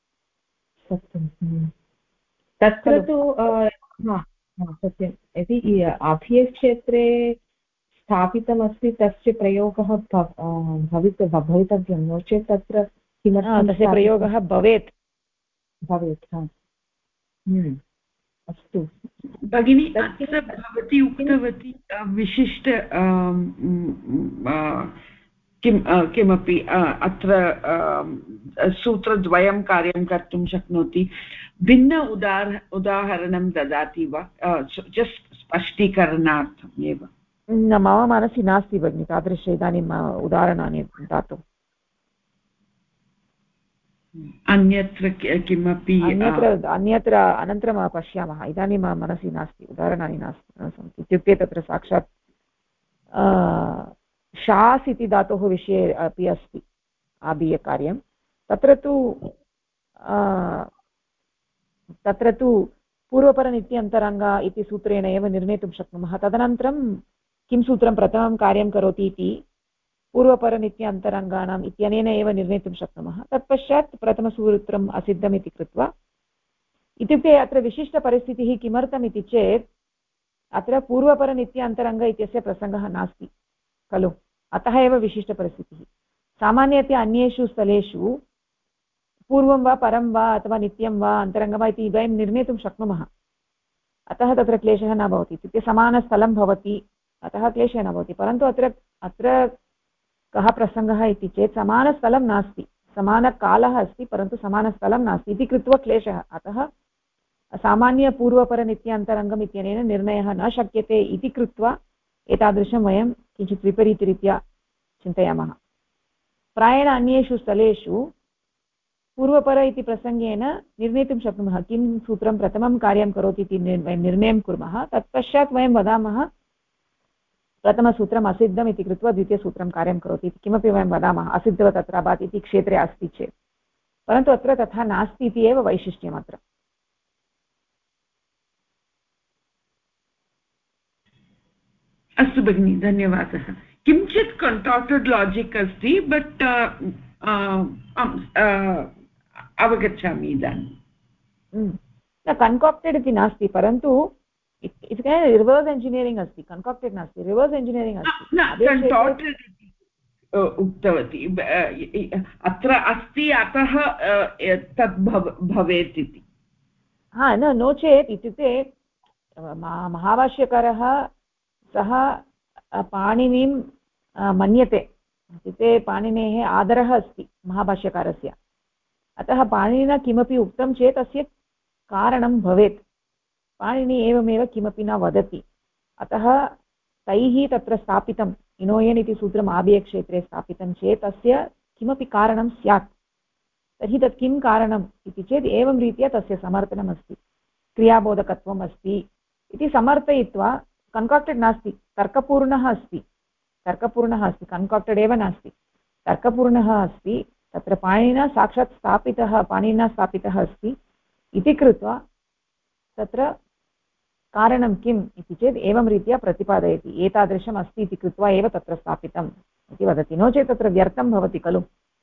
तत्र तु सत्यं, यदि आबियक्षेत्रे स्थापितमस्ति तस्य प्रयोगः भवितव्यं, नो चेत् तत्र किमर्थं तस्य प्रयोगः भवेत्। अस्तु भगिनी, अत्र भवती उक्तवती विशिष्ट किमपि अत्र सूत्रद्वयं कार्यं कर्तुं शक्नोति। भिन्न उदाहरणं ददाति वा, जस्ट् स्पष्टीकरणार्थम् एव? न, मम मनसि नास्ति भगिनि तादृश इदानीम् उदाहरणानि दातुम्। अन्यत्र किमपि अन्यत्र अनन्तरं पश्यामः, इदानीं मम मनसि नास्ति, उदाहरणानि नास्ति सन्ति। इत्युक्ते तत्र साक्षात् शास् इति धातोः विषये अपि अस्ति आबीयकार्यं। तत्र तु पूर्वपरनित्यन्तरङ्ग इति सूत्रेण एव निर्णेतुं शक्नुमः। तदनन्तरं किं सूत्रं प्रथमं कार्यं करोति इति पूर्वपरनित्यन्तरङ्गाणाम् इत्यनेन एव निर्णेतुं शक्नुमः। तत्पश्चात् प्रथमसूत्रम् असिद्धम् इति कृत्वा, इत्युक्ते अत्र विशिष्टपरिस्थितिः किमर्थम् इति चेत् अत्र पूर्वपरनित्यान्तरङ्ग इत्यस्य प्रसङ्गः नास्ति खलु, अतः एव विशिष्टपरिस्थितिः। सामान्यतया अन्येषु स्थलेषु पूर्वं वा परं वा अथवा नित्यं वा अन्तरङ्गं वा इति वयं निर्णेतुं शक्नुमः, अतः तत्र क्लेशः न भवति। इत्युक्ते समानस्थलं भवति, अतः क्लेशः न भवति। परन्तु अत्र कः प्रसङ्गः इति चेत् समानस्थलं नास्ति, समानकालः अस्ति परन्तु समानस्थलं नास्ति इति कृत्वा क्लेशः। अतः सामान्यपूर्वपरनित्यान्तरङ्गम् इत्यनेन निर्णयः न शक्यते इति कृत्वा एतादृशं वयं किञ्चित् विपरीतरीत्या चिन्तयामः। प्रायेण अन्येषु स्थलेषु पूर्वपर इति प्रसङ्गेन निर्णेतुं शक्नुमः, किं सूत्रं प्रथमं कार्यं करोति इति वयं निर्णयं कुर्मः। तत्पश्चात् वयं वदामः प्रथमसूत्रम् असिद्धम् इति कृत्वा द्वितीयसूत्रं कार्यं करोति इति किमपि वयं वदामः, असिद्धव तत्र अभात् इति क्षेत्रे अस्ति चेत्। परन्तु अत्र तथा नास्ति इति एव वैशिष्ट्यम् अत्र। अस्तु भगिनि, धन्यवादः। किञ्चित् कन्टाक्टेड् लाजिक् अस्ति, बट् अवगच्छामि इदानीं। कन्काक्टेड् इति नास्ति, परन्तु रिवर्स् इंजिनियरिङ्ग् अस्ति, कन्काक्टेड् नास्ति, रिवर्स् इंजिनियरिङ्ग् अस्ति। कन्टाक्टेड् इति उक्तवती, अत्र अस्ति अतः तद् भवेत् इति। नो चेत्, इत्युक्ते महाभाष्यकारः सः पाणिनिं मन्यते, इत्युक्ते पाणिनेः आदरः अस्ति महाभाष्यकारस्य, अतः पाणिनिना किमपि उक्तं चेत् तस्य कारणं भवेत्। पाणिनि एवमेव किमपि न वदति, अतः तैः तत्र स्थापितम् इनोयन् इति सूत्रम् आबीयक्षेत्रे स्थापितं चेत् तस्य किमपि कारणं स्यात्। तर्हि तत् किं कारणम् इति चेत् एवं रीत्या तस्य समर्थनमस्ति, क्रियाबोधकत्वम् अस्ति इति समर्थयित्वा। कन्काक्टेड् नास्ति, तर्कपूर्णः अस्ति, कन्काक्टेड् एव नास्ति, तर्कपूर्णः अस्ति। तत्र पाणिनिना साक्षात् स्थापितः अस्ति इति कृत्वा तत्र कारणं किम् इति चेत् एवं रीत्या प्रतिपादयति, एतादृशम् अस्ति इति कृत्वा एव तत्र स्थापितम् इति वदति, नो चेत् तत्र व्यर्थं भवति खलु।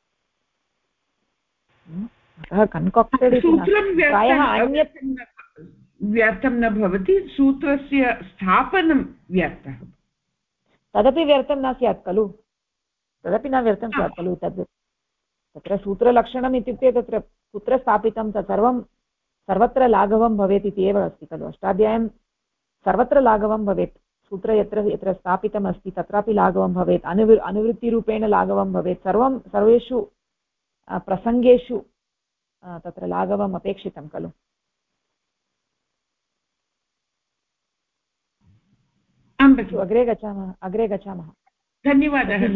अतः कन्काक्टेड् प्रायः अन्यत् व्यर्थं न भवति, सूत्रस्य स्थापनं व्यर्थः, तदपि व्यर्थं न स्यात् खलु, तदपि न व्यर्थं स्यात् खलु। तत्र सूत्रलक्षणम् इत्युक्ते तत्र कुत्र स्थापितं तत् सर्वत्र लाघवं भवेत् इति एव अस्ति खलु। अष्टाध्यायीं सर्वत्र लाघवं भवेत्, सूत्र यत्र स्थापितम् अस्ति तत्रापि लाघवं भवेत्, अनुवृत्तिरूपेण लाघवं भवेत्, सर्वेषु प्रसङ्गेषु तत्र लाघवम् अपेक्षितं खलु। अग्रे गच्छामः। धन्यवादः।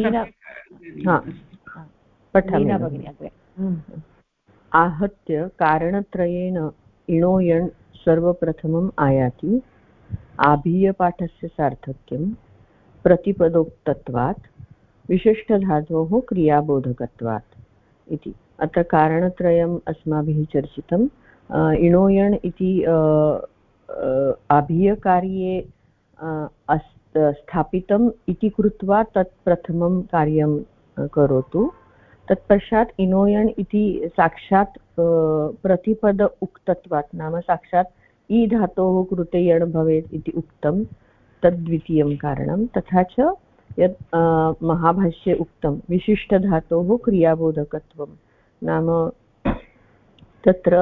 लीना भगिनी अग्रे। आहत्य कारणत्रयेण इणोयण् सर्वप्रथमम् आयाति। आभीयपाठस्य सार्थक्यं प्रतिपदोक्तत्वात् विशिष्टधातोः क्रियाबोधकत्वात् इति। अत्र कारणत्रयम् अस्माभिः चर्चितम्। इणोयण् इति आभीयकार्ये स्थापितम् इति कृत्वा तत् प्रथमं कार्यं करोतु। तत्पश्चात् इणोयण् इति साक्षात् प्रतिपद उक्तत्वात्, नाम साक्षात् ई धातोः कृते यण् भवेत् इति उक्तं, तद्वितीयं कारणं। तथा च यत् महाभाष्ये उक्तं विशिष्टधातोः क्रियाबोधकत्वं, नाम तत्र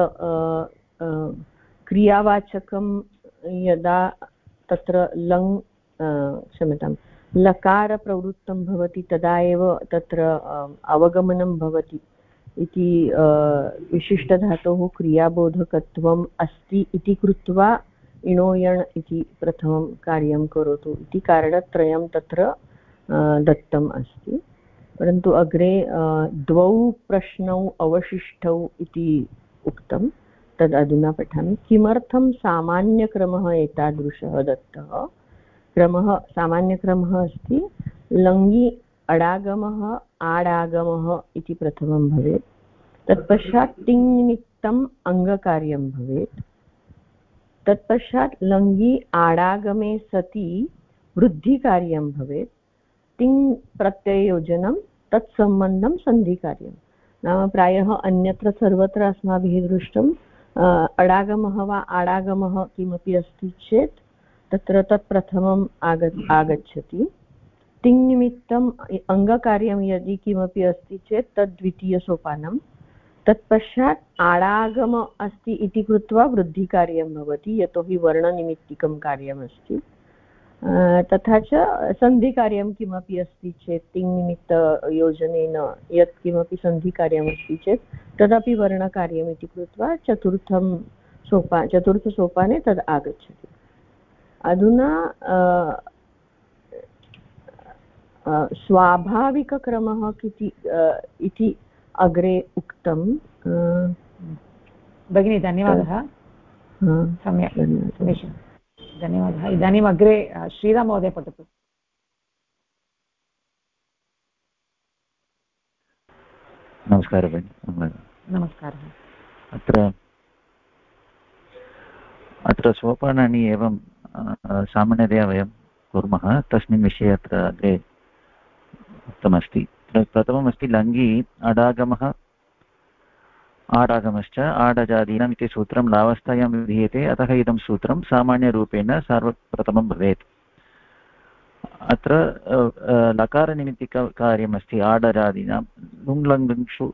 क्रियावाचकं यदा तत्र क्षम्यतां लकारप्रवृत्तं भवति तदा एव तत्र अवगमनं भवति इति विशिष्टधातोः क्रियाबोधकत्वम् अस्ति इति कृत्वा इणोयण् इति प्रथमं कार्यं करोतु इति कारणत्रयं तत्र दत्तम् अस्ति। परन्तु अग्रे द्वौ प्रश्नौ अवशिष्टौ इति उक्तं, तद् अधुना पठामि। किमर्थं सामान्यक्रमः एतादृशः दत्तः? सामान्यक्रमः अस्ति लङि अडागमः आडागमः इति प्रथमं भवेत्। तत्पश्चात् तिङ् निमित्तम् अङ्गकार्यं भवेत्। तत्पश्चात् लङि आडागमे सति वृद्धिकार्यं भवेत्। तिङ् प्रत्यययोजनं तत्सम्बन्धं सन्धिकार्यं। नाम प्रायः अन्यत्र सर्वत्र अस्माभिः दृष्टम् अडागमः वा आडागमः किमपि अस्ति चेत् तत्र तत् प्रथमम् आगच्छति। तिङ् निमित्तम् अङ्गकार्यं यदि किमपि अस्ति चेत् तद् द्वितीयसोपानं। तत्पश्चात् आडागम अस्ति इति कृत्वा वृद्धिकार्यं भवति, यतोहि वर्णनिमित्तिकं कार्यमस्ति। तथा च सन्धिकार्यं किमपि अस्ति चेत् तिङ् निमित्तयोजनेन यत् किमपि सन्धिकार्यमस्ति चेत् तदपि वर्णकार्यम् इति कृत्वा चतुर्थसोपाने तद् आगच्छति। अधुना स्वाभाविकक्रमः इति अग्रे उक्तं। भगिनी धन्यवादः, सम्यक् समीचीनं, धन्यवादः। इदानीम् अग्रे श्रीराम महोदय पठतु। नमस्कारः भगिनि। नमस्कारः। अत्र सोपानानि एवं सामान्यतया वयं कुर्मः, तस्मिन् विषये अत्र अग्रे उक्तमस्ति। प्रथममस्ति लङि अडागमः आडागमश्च आडजादीनाम् इति सूत्रं लावस्थायां विधीयते, अतः इदं सूत्रं सामान्यरूपेण सर्वप्रथमं भवेत्। अत्र लकारनिमित्तिककार्यमस्ति आडजादीनां लुङ्लङ्षु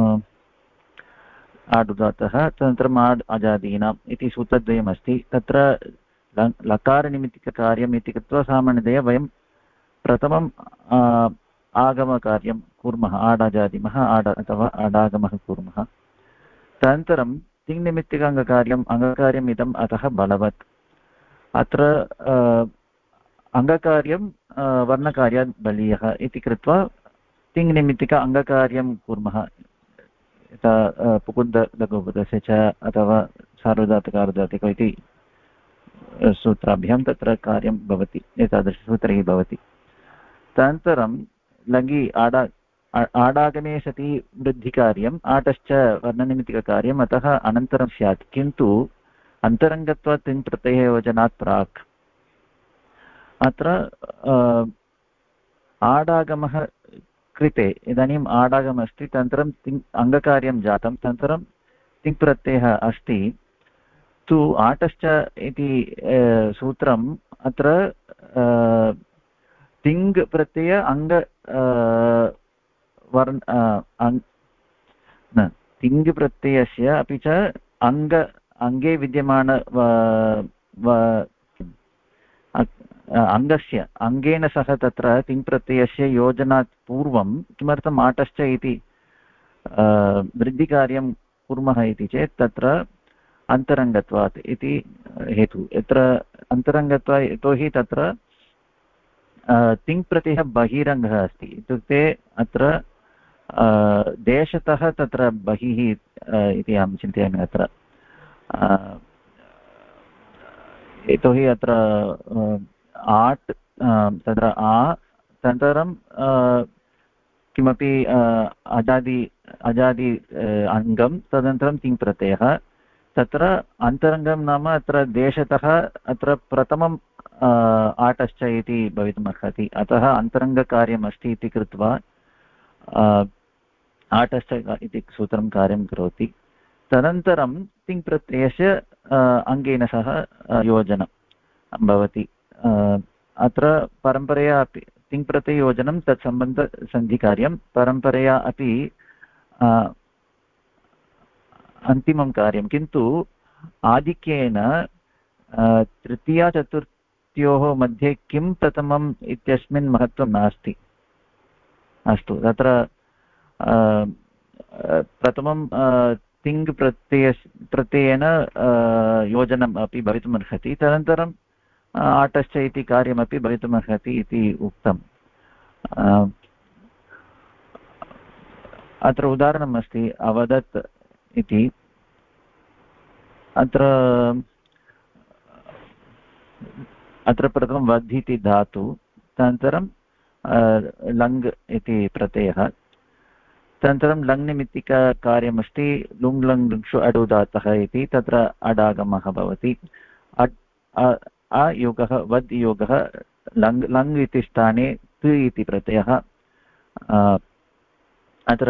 आडुदातः, तदनन्तरम् आड् अजादीनाम् इति सूत्रद्वयमस्ति। तत्र लकारनिमित्तिककार्यम् इति कृत्वा सामान्यतया वयं प्रथमम् आगमकार्यं कुर्मः, आडाजादिमः अथवा आडागमः कुर्मः। तदनन्तरं तिङ्निमित्तिक इदम् अतः बलवत्। अत्र अङ्गकार्यं वर्णकार्यात् बलीयः इति कृत्वा तिङ्निमित्तिक अङ्गकार्यं कुर्मः। यथा पुकुन्दलघुपदस्य च अथवा सार्वधातुकार्धधातुक इति सूत्राभ्यां तत्र कार्यं भवति, एतादृशसूत्रैः भवति। तदनन्तरं लङि आडागमे सति वृद्धिकार्यम्, आटश्च वर्णनिमित्तिककार्यम्, अतः अनन्तरं स्यात्, किन्तु अन्तरङ्गत्वात् तिङ् प्रत्यययोजनात् प्राक्। अत्र आडागमः कृते इदानीम् आडागमः अस्ति, तदनन्तरं तिङ् अङ्गकार्यं जातं, तदनन्तरं तिङ् प्रत्ययः अस्ति तु आटश्च इति सूत्रम् अत्र तिङ् प्रत्यय तिङ् प्रत्ययस्य अपि च अङ्गे विद्यमान अङ्गेन सह तत्र तिङ् प्रत्ययस्य योजनात् पूर्वं किमर्थम् आटश्च इति वृद्धिकार्यं कुर्मः इति चेत् तत्र अन्तरङ्गत्वात् इति हेतु। यत्र अन्तरङ्गत्वात्, यतोहि तत्र तिङ् प्रत्ययः बहिरङ्गः अस्ति इत्युक्ते अत्र देशतः तत्र बहिः इति अहं चिन्तयामि अत्र यतोहि अत्र आट् तत्र तदनन्तरं किमपि अजादि अङ्गं तदनन्तरं तिङ् प्रत्ययः तत्र अन्तरङ्गं नाम अत्र देशतः अत्र प्रथमं आटश्च इति भवितुमर्हति अतः अन्तरङ्गकार्यमस्ति इति कृत्वा आटश्च इति सूत्रं कार्यं करोति तदनन्तरं तिङ् प्रत्ययस्य अङ्गेन सह योजनं भवति अत्र परम्परया अपि तिङ् प्रत्यययोजनं तत्सम्बन्धसन्धिकार्यं परम्परया अपि अन्तिमं कार्यं किन्तु आधिक्येन तृतीया चतुर्थ्योः मध्ये किं प्रथमम् इत्यस्मिन् महत्त्वं नास्ति अस्तु तत्र प्रथमं तिङ् प्रत्ययेन योजनम् अपि भवितुमर्हति तदनन्तरम् आटश्च इति कार्यमपि भवितुमर्हति इति उक्तम् अत्र उदाहरणम् अस्ति अवदत् इति अत्र प्रथमं वद् इति धातु तदनन्तरं लङ् इति प्रत्ययः तदनन्तरं लङ् निमित्तिककार्यमस्ति लुङ् लङ् लुङ्क्षु अडुदातः इति तत्र अडागमः भवति अयोगः वद् योगः लङ् लङ् इति स्थाने तु इति प्रत्ययः अत्र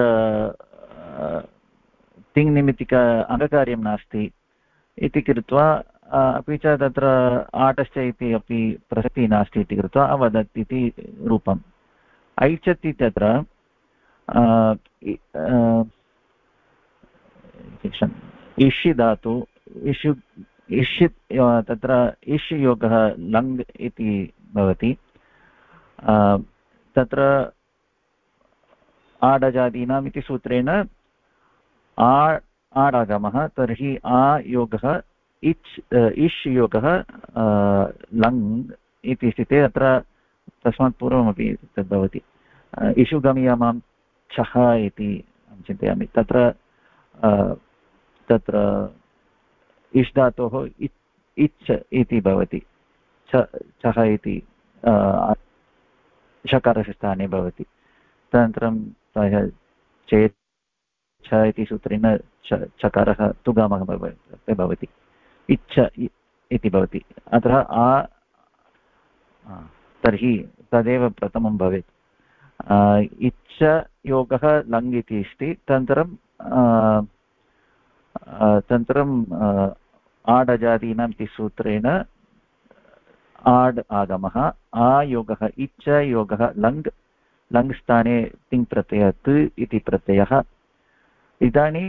तिङ् निमित्तिक अङ्गकार्यं नास्ति इति कृत्वा अपि च तत्र आटश्च इति अपि प्रसक्तिः नास्ति इति कृत्वा अवदत् इति रूपम् ऐच्छत् इत्यत्र इष् धातु इष् तत्र इष् योगः लङ् इति भवति तत्र आडजादीनाम् इति सूत्रेण आडागमः तर्हि आयोगः इष् योगः लङ् इति स्थिते अत्र तस्मात् पूर्वमपि तद् भवति इषुगमयामां छः इति अहं चिन्तयामि तत्र इष् धातोः इच् इति भवति छः इति षकारस्य स्थाने भवति तदनन्तरं प्रायः चेत् छ इति सूत्रेण चकारः तुगामः भवति इच्छ इति भवति अतः तर्हि तदेव प्रथमं भवेत् इच्छ योगः लङ् इति अस्ति तदनन्तरं आडजादीनाम् इति सूत्रेण आड् आगमः आयोगः इच्छ योगः लङ् स्थाने तिङ् प्रत्ययः तु इति प्रत्ययः इदानीं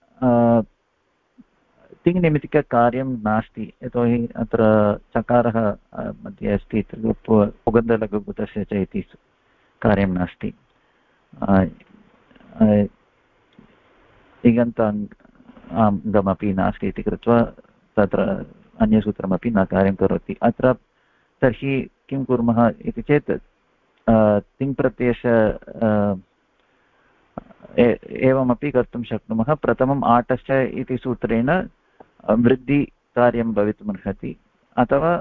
तिङ् निमित्तिककार्यं नास्ति यतोहि अत्र चकारः मध्ये अस्ति पुगन्धलघुभूतस्य च इति कार्यं नास्ति इगन्ताङ्गमपि नास्ति इति कृत्वा तत्र अन्यसूत्रमपि न कार्यं करोति अत्र तर्हि किं कुर्मः इति चेत् तिङ् प्रत्ययस्य एवमपि कर्तुं शक्नुमः प्रथमम् आटश्च इति सूत्रेण वृद्धिकार्यं भवितुमर्हति अथवा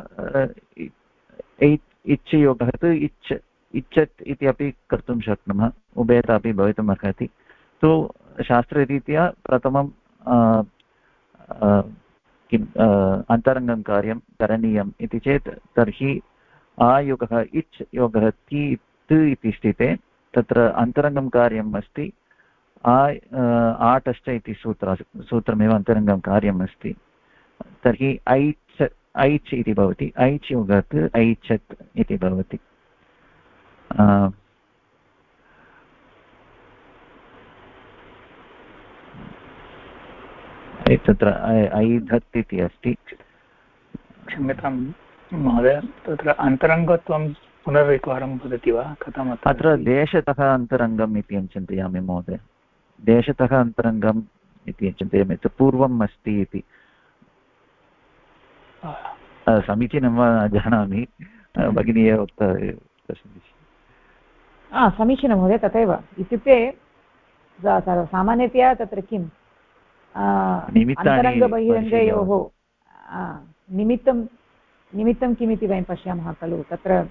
इच्छ योगः तु इच्छत् इति अपि कर्तुं शक्नुमः उभयता अपि भवितुमर्हति तु शास्त्ररीत्या प्रथमं किम् अन्तरङ्गं कार्यं करणीयम् इति चेत् तर्हि आयोगः इच् योगः ति तु इति स्थिते तत्र अन्तरङ्गं कार्यम् अस्ति आटश्च इति सूत्रमेव अन्तरङ्गं कार्यम् अस्ति तर्हि ऐच् इति भवति ऐच् योगात् ऐच्छत् इति भवति तत्र ऐधत् इति अस्ति क्षम्यतां महोदय तत्र अन्तरङ्गत्वं पुनरेकवारं वदति वा कथम् अत्र देशतः अन्तरङ्गम् इति अहं चिन्तयामि महोदय देशतः अन्तरङ्गम् इति चिन्तयामि पूर्वम् अस्ति इति समीचीनं वा न जानामि भगिनी एव उक्तवती समीचीनं महोदय तथैव इत्युक्ते सामान्यतया तत्र किम् अन्तरङ्गबहिरङ्गयोः निमित्तं किमिति वयं पश्यामः खलु तत्र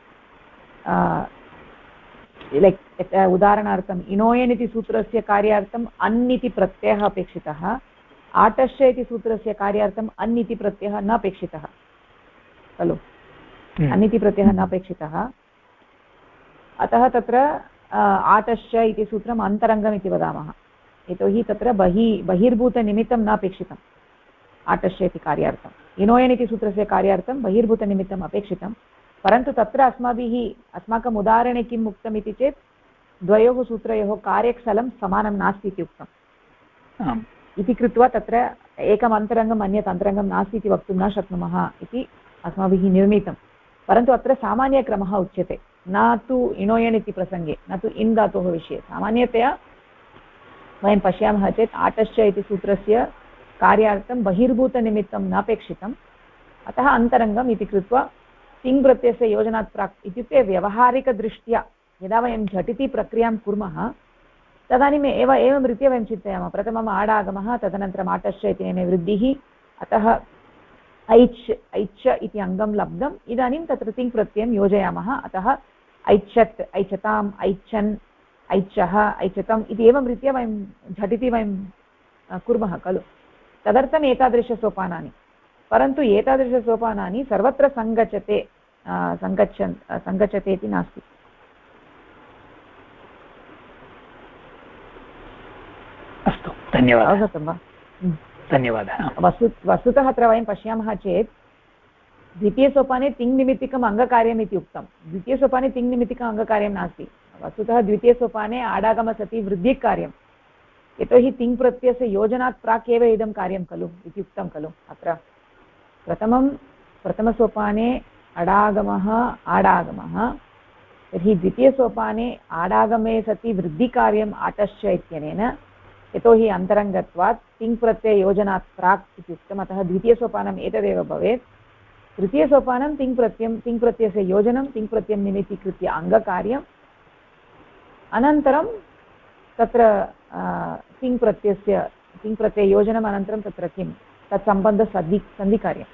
लैक् उदाहरणार्थम् इनोयन् इति सूत्रस्य कार्यार्थम् अन् इति प्रत्ययः अपेक्षितः आटश्च इति सूत्रस्य कार्यार्थम् अन् इति प्रत्ययः न अपेक्षितः खलु अन् इति प्रत्ययः न अपेक्षितः अतः तत्र आटश्च इति सूत्रम् अन्तरङ्गम् इति वदामः यतोहि तत्र बहिर्भूतनिमित्तं न अपेक्षितम् आटश्च इति कार्यार्थम् इनोयन् इति सूत्रस्य कार्यार्थं बहिर्भूतनिमित्तम् अपेक्षितं परन्तु तत्र अस्माकम् उदाहरणे किम् उक्तम् इति चेत् द्वयोः सूत्रयोः कार्यस्थलं समानं नास्ति इति उक्तम् इति कृत्वा तत्र एकम् अन्तरङ्गम् अन्यत् अन्तरङ्गं नास्ति इति वक्तुं न शक्नुमः इति अस्माभिः निर्मितं परन्तु अत्र सामान्यक्रमः उच्यते न तु इनोयन् इति प्रसङ्गे न तु इन् धातोः विषये सामान्यतया वयं पश्यामः चेत् आटश्च इति सूत्रस्य कार्यार्थं बहिर्भूतनिमित्तं नापेक्षितम् अतः अन्तरङ्गम् इति कृत्वा तिङ् प्रत्ययस्य योजनात् प्राक् इत्युक्ते व्यवहारिकदृष्ट्या यदा वयं झटिति प्रक्रियां कुर्मः तदानीम् एवं रीत्या वयं चिन्तयामः प्रथमम् आडागमः तदनन्तरम् आटश्च इत्यनेन वृद्धिः अतः ऐच् इति अङ्गं लब्धम् इदानीं तत्र तिङ् प्रत्ययं योजयामः अतः ऐच्छत् ऐच्छताम् ऐच्छन् ऐच्छः ऐच्छतम् इति एवं रीत्या वयं झटिति वयं कुर्मः खलु तदर्थम् एतादृशसोपानानि परन्तु एतादृशसोपानानि सर्वत्र सङ्गच्छते इति नास्ति अस्तु धन्यवादः अवगतं वा धन्यवादः वस्तुतः अत्र वयं पश्यामः चेत् द्वितीयसोपाने तिङ्निमित्तिकम् अङ्गकार्यम् इति उक्तं द्वितीयसोपाने तिङ्निमित्तिकम् अङ्गकार्यं नास्ति वस्तुतः द्वितीयसोपाने आडागमसति वृद्धिकार्यं यतोहि तिङ् प्रत्ययस्य योजनात् प्राक् एव इदं कार्यं खलु इति उक्तं खलु अत्र प्रथमसोपाने अडागमः आडागमः तर्हि द्वितीयसोपाने आडागमे सति वृद्धिकार्यम् आटश्च इत्यनेन यतोहि अन्तरङ्गत्वात् तिङ् प्रत्यययोजनात् प्राक् इति उक्तम् अतः द्वितीयसोपानम् एतदेव भवेत् तृतीयसोपानं तिङ् प्रत्ययस्य योजनं तिङ् प्रत्ययं निमित्तीकृत्य अङ्गकार्यम् अनन्तरं तत्र तिङ् प्रत्यययोजनम् अनन्तरं तत्र किं तत्सम्बन्धसन्धिकार्यम्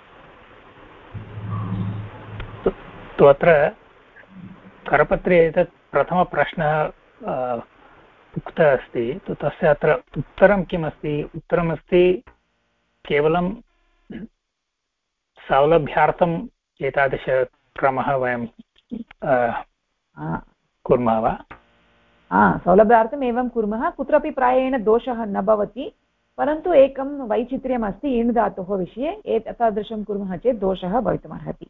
तु अत्र करपत्रे एतत् प्रथमप्रश्नः उक्तः अस्ति तु तस्य अत्र उत्तरं किमस्ति उत्तरमस्ति केवलं सौलभ्यार्थम् एतादृशक्रमः वयं कुर्मः वा सौलभ्यार्थम् एवं कुर्मः कुत्रापि प्रायेण दोषः न भवति परन्तु एकं वैचित्र्यम् अस्ति इण् धातोः विषये एतादृशं कुर्मः चेत् दोषः भवितुमर्हति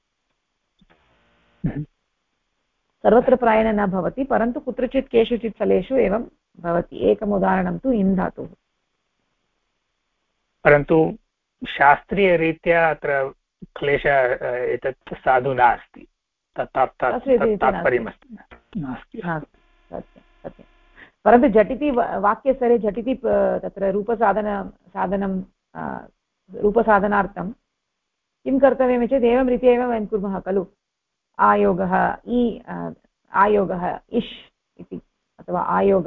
सर्वत्र प्रायेण न भवति परन्तु कुत्रचित् केषुचित् स्थलेषु एवं भवति एकम् उदाहरणं तु इन् धातुः परन्तु शास्त्रीयरीत्या अत्र क्लेशः एतत् साधु नास्ति तात्पर्यमस्ति सत्यं परन्तु झटिति वाक्यस्तरे झटिति तत्र रूपसाधनार्थं किं कर्तव्यम् चेत् एवं रीत्या एव वयं कुर्मः खलु आयोगः आयोगः इष् इति अथवा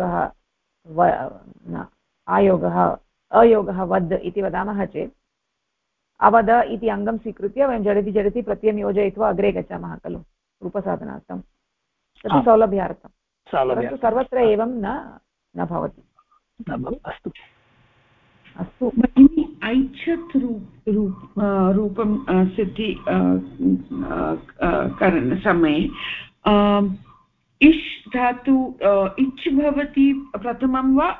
आयोगः अयोगः वद् इति वदामः चेत् अवद इति अङ्गं स्वीकृत्य वयं झटिति प्रत्ययं योजयित्वा अग्रे गच्छामः खलु रूपसाधनार्थं तत् सौलभ्यार्थं परन्तु सर्वत्र एवं न भवति अस्तु अस्तु भगिनी ऐच्छत् रूपं सिद्धि करणसमये इष् धातु इच् भवति प्रथमं वा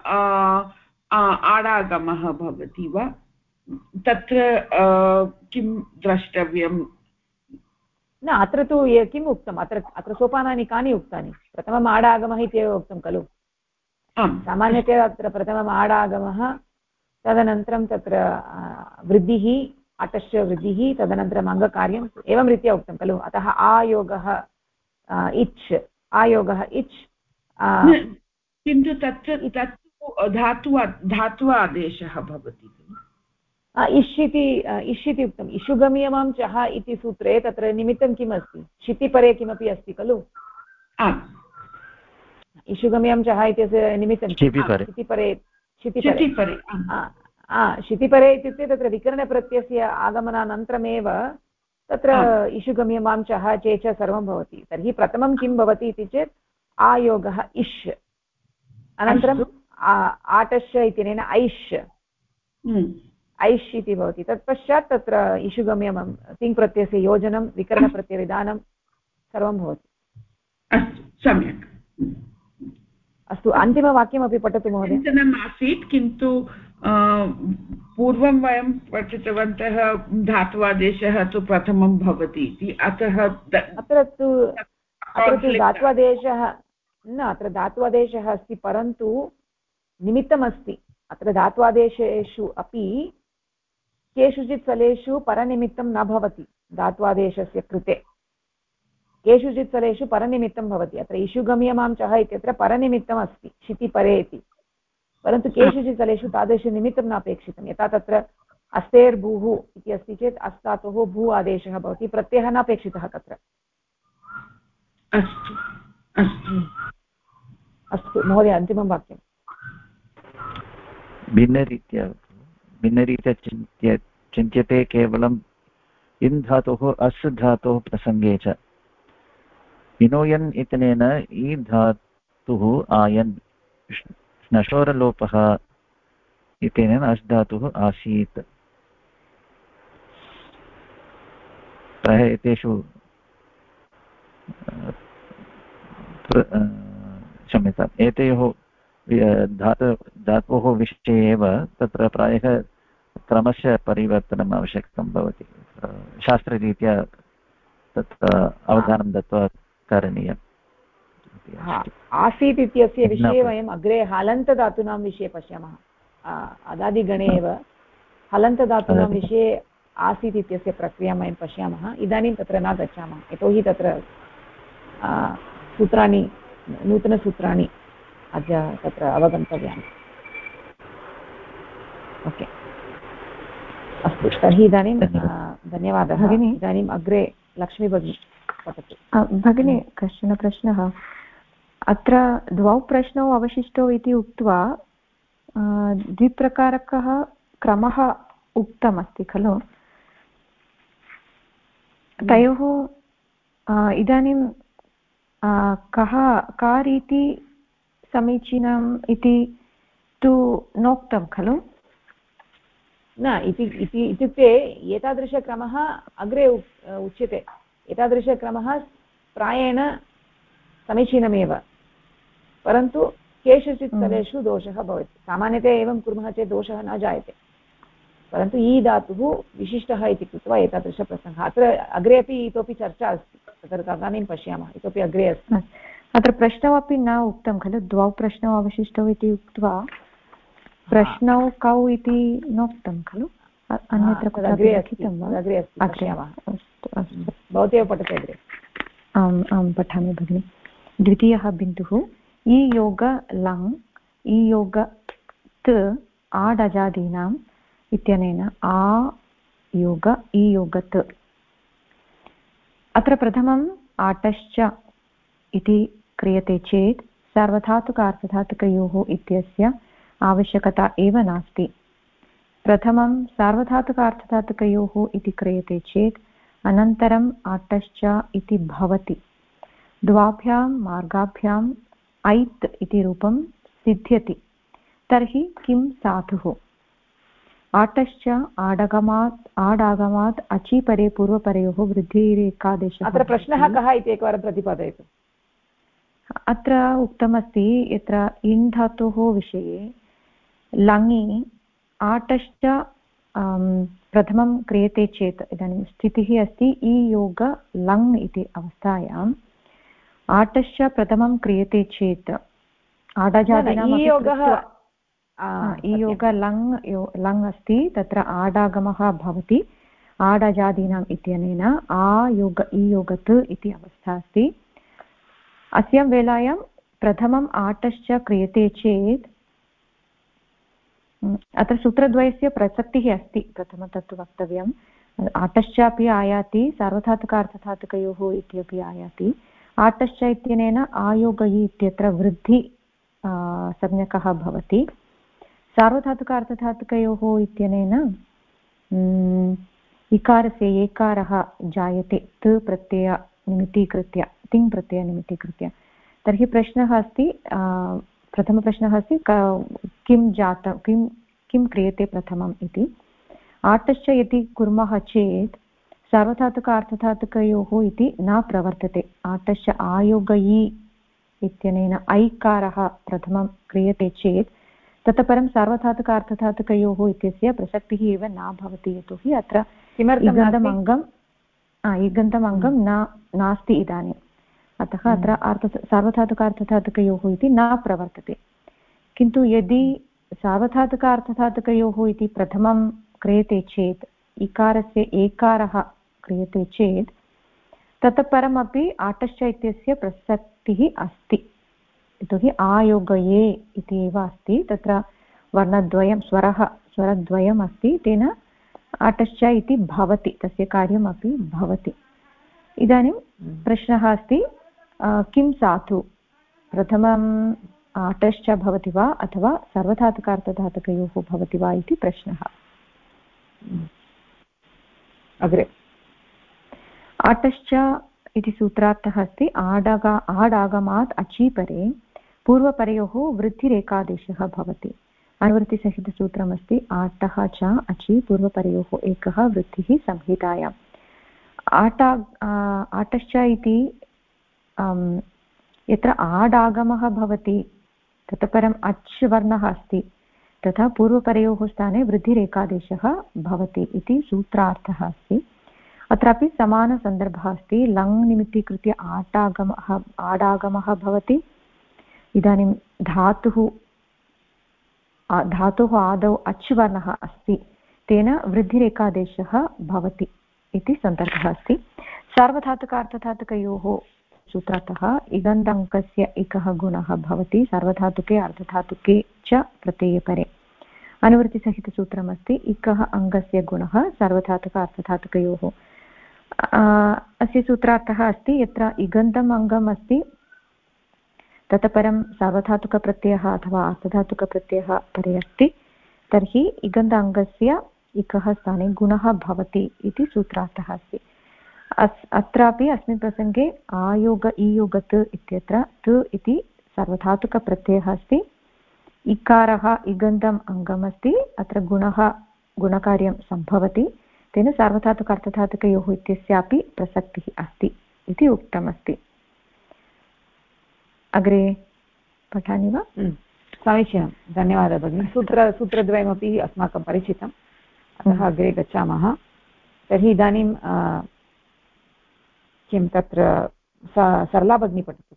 आडागमः भवति वा तत्र किं द्रष्टव्यं न अत्र तु किम् उक्तम् अत्र सोपानानि कानि उक्तानि प्रथमम् आडागमः इत्येव उक्तं खलु सामान्यतया अत्र प्रथमम् आडागमः तदनन्तरं तत्र वृद्धिः अटश्च वृद्धिः तदनन्तरम् अङ्गकार्यम् एवं रीत्या उक्तं खलु अतः आयोगः इच् किन्तु तत्र धातु आदेशः भवति इष् इति उक्तम् इषुगम्यमां चः इति सूत्रे तत्र निमित्तं किम् अस्ति क्षितिपरे किमपि अस्ति खलु इषुगम्यं चः इत्यस्य निमित्तं क्षितिपरे क्षितिपरे इत्युक्ते तत्र विकरणप्रत्ययस्य आगमनानन्तरमेव तत्र इषुगम्यमां चः चे च सर्वं भवति तर्हि प्रथमं किं भवति इति चेत् आयोगः इष् अनन्तरम् आटश्च इत्यनेन ऐष् ऐष् इति भवति तत्पश्चात् तत्र इषुगम्यमं तिङ् प्रत्ययस्य योजनं विकरणप्रत्ययविधानं सर्वं भवति अस्तु सम्यक् अस्तु अन्तिमवाक्यमपि पठतु महोदय चिन्तनम् आसीत् किन्तु पूर्वं वयं पठितवन्तः धात्वादेशः तु प्रथमं भवति इति अतः अत्र तु धात्वादेशः न अत्र धात्वादेशः अस्ति परन्तु निमित्तमस्ति अत्र धात्वादेशेषु अपि केषुचित् स्थलेषु परनिमित्तं न भवति धात्वादेशस्य कृते केषुचित् स्थलेषु परनिमित्तं भवति अत्र इषुगम्यमां चः इत्यत्र परनिमित्तम् अस्ति क्षितिपरे इति परन्तु केषुचित् स्थलेषु तादृशनिमित्तं न अपेक्षितं यथा तत्र अस्तेर्भूः इति अस्ति चेत् अस्तातोः भू आदेशः भवति प्रत्ययः नापेक्षितः तत्र अस्तु महोदय अन्तिमं वाक्यं भिन्नरीत्या चिन्त्यते केवलम् इन् धातोः अस् धातोः प्रसङ्गे च विनोयन् इत्यनेन ई धातुः आयन् श्नशोरलोपः इत्यनेन अस् धातुः आसीत् प्रायः एतेषु क्षम्यताम् एतयोः धातोः विषये एव तत्र प्रायः क्रमशः परिवर्तनम् आवश्यकं भवति शास्त्ररीत्या तत्र अवधानं दत्वा करणीयम् आसीत् इत्यस्य विषये वयम् अग्रे हलन्तधातूनां विषये पश्यामः अदादिगणे एव हलन्तधातूनां विषये आसीत् इत्यस्य प्रक्रियां वयं पश्यामः इदानीं तत्र न गच्छामः यतोहि तत्र सूत्राणि नूतनसूत्राणि अद्य तत्र अवगन्तव्यानि ओके अस्तु तर्हि इदानीं धन्यवादः इदानीम् अग्रे लक्ष्मी भगिनी पठतु भगिनी कश्चन प्रश्नः अत्र द्वौ प्रश्नौ अवशिष्टौ इति उक्त्वा द्विप्रकारकः क्रमः उक्तमस्ति खलु तयोः इदानीं का रीति समीचीनम् इति तु नोक्तं खलु न इत्युक्ते एतादृशक्रमः अग्रे उच्यते एतादृशक्रमः प्रायेण समीचीनमेव परन्तु केषुचित् स्थलेषु दोषः भवति सामान्यतया एवं कुर्मः चेत् दोषः न जायते परन्तु ई धातुः विशिष्टः इति कृत्वा एतादृशप्रसङ्गः अत्र अग्रे अपि इतोपि चर्चा अस्ति तत्र तदानीं पश्यामः इतोपि अग्रे अस्ति अत्र प्रश्नौ अपि न उक्तं खलु द्वौ प्रश्नौ अवशिष्टौ इति उक्त्वा प्रश्नौ कौ इति नोक्तं खलु अन्यत्र अग्रे अस्ति पश्यामः अस्तु भवती एव पठतु अग्रे आं पठामि भगिनि द्वितीयः बिन्दुः ई योग लङ् ई योग त आडजादीनाम् इत्यनेन आ योग ई योग त अत्र प्रथमम् आटश्च इति क्रियते चेत् सार्वधातुकार्धधातुकयोः इत्यस्य आवश्यकता एव नास्ति प्रथमं सार्वधातुकार्धधातुकयोः इति क्रियते चेत् अनन्तरम् आटश्च इति भवति द्वाभ्यां मार्गाभ्याम् ऐत् इति रूपं सिद्ध्यति तर्हि किं साधुः आटश्च आडागमात् अचीपरे पूर्वपरयोः वृद्धिरेकादेशः अत्र प्रश्नः कः इति एकवारं प्रतिपादयतु अत्र उक्तमस्ति यत्र इन् धातोः विषये लङि आटश्च प्रथमं क्रियते चेत् इदानीं स्थितिः अस्ति ई योग लङ् इति अवस्थायाम् आटश्च प्रथमं क्रियते चेत् आडजादीनाम् ई योग लङ् अस्ति तत्र आडागमः भवति आडजादीनाम् इत्यनेन आ योग ई योगत् इति अवस्था अस्ति अस्यां वेलायां प्रथमम् आटश्च क्रियते चेत् अत्र सूत्रद्वयस्य प्रसक्तिः अस्ति प्रथमं तत्तु वक्तव्यम् आटश्चापि आयाति सार्वधातुकार्थधातुकयोः इत्यपि आयाति आटश्च इत्यनेन आयोगयि इत्यत्र वृद्धि संज्ञकः भवति सार्वधातुकार्थधातुकयोः इत्यनेन इकारस्य एकारः जायते त् प्रत्यय निमित्तीकृत्य तिङ् प्रत्यय निमित्तीकृत्य तर्हि प्रश्नः अस्ति प्रथमप्रश्नः अस्ति किं जातं किं क्रियते प्रथमम् इति आटश्च यदि कुर्मः चेत् सार्वधातुकार्थधातुकयोः इति न प्रवर्तते आटश्च आयोगयि इत्यनेन ऐकारः प्रथमं क्रियते चेत् ततः परं सार्वधातुकार्थधातुकयोः इत्यस्य प्रसक्तिः एव न भवति यतोहि अत्र इगन्तम् अङ्गं नास्ति इदानीम् अतः अत्र सार्वधातुकार्थधातुकयोः इति न प्रवर्तते किन्तु यदि सार्वधातुकार्थधातुकयोः इति प्रथमं क्रियते चेत् इकारस्य एकारः क्रियते चेत् ततः परमपि आटश्च इत्यस्य प्रसक्तिः अस्ति यतोहि आयोगये इति एव अस्ति तत्र वर्णद्वयं स्वरद्वयम् अस्ति तेन आटश्च इति भवति तस्य कार्यमपि भवति इदानीं प्रश्नः अस्ति किं साधु प्रथमम् आटश्च भवति वा अथवा सार्वधातुकार्थधातुकयोः भवति वा इति प्रश्नः अग्रे आटश्च इति सूत्रार्थः अस्ति आडागमात् अचीपरे पूर्वपरयोः वृद्धिरेकादेशः भवति अनुवृत्तिसहितसूत्रमस्ति आटः च अचि पूर्वपरयोः एकः वृद्धिः संहितायाम् आटश्च इति यत्र आडागमः भवति ततः परम् अच् वर्णः अस्ति तथा पूर्वपरयोः स्थाने वृद्धिरेकादेशः भवति इति सूत्रार्थः अस्ति अत्रापि समानसन्दर्भः अस्ति लङ् निमित्तीकृत्य आडागमः भवति इदानीं धातुः आदौ अच् वर्णः अस्ति तेन वृद्धिरेकादेशः भवति इति सन्दर्भः अस्ति सार्वधातुकार्थधातुकयोः सूत्रतः इगन्ताङ्कस्य एकः गुणः भवति सार्वधातुके अर्धधातुके च प्रत्ययपरे अनुवृत्तिसहितसूत्रमस्ति इकः अङ्गस्य गुणः सार्वधातुक अर्थधातुकयोः अस्य सूत्रार्थः अस्ति यत्र इगन्तम् अङ्गम् अस्ति ततः परं सार्वधातुकप्रत्ययः अथवा अर्थधातुकप्रत्ययः परे अस्ति तर्हि इगन्त अङ्गस्य इकः स्थाने गुणः भवति इति सूत्रार्थः अस्ति अत्रापि अस्मिन् प्रसङ्गे आयोग इयोगत् इत्यत्र त् इति सार्वधातुकप्रत्ययः अस्ति इकारः इगन्तम् अङ्गमस्ति अत्र गुणकार्यं सम्भवति तेन सार्वधातुक अर्थधातुकयोः इत्यस्यापि प्रसक्तिः अस्ति इति उक्तमस्ति अग्रे पठामि वा समीचीनं धन्यवादः भगिनि सूत्रद्वयमपि अस्माकं परिचितम् अतः अग्रे गच्छामः तर्हि इदानीं किं तत्र सरला भगिनी पठतु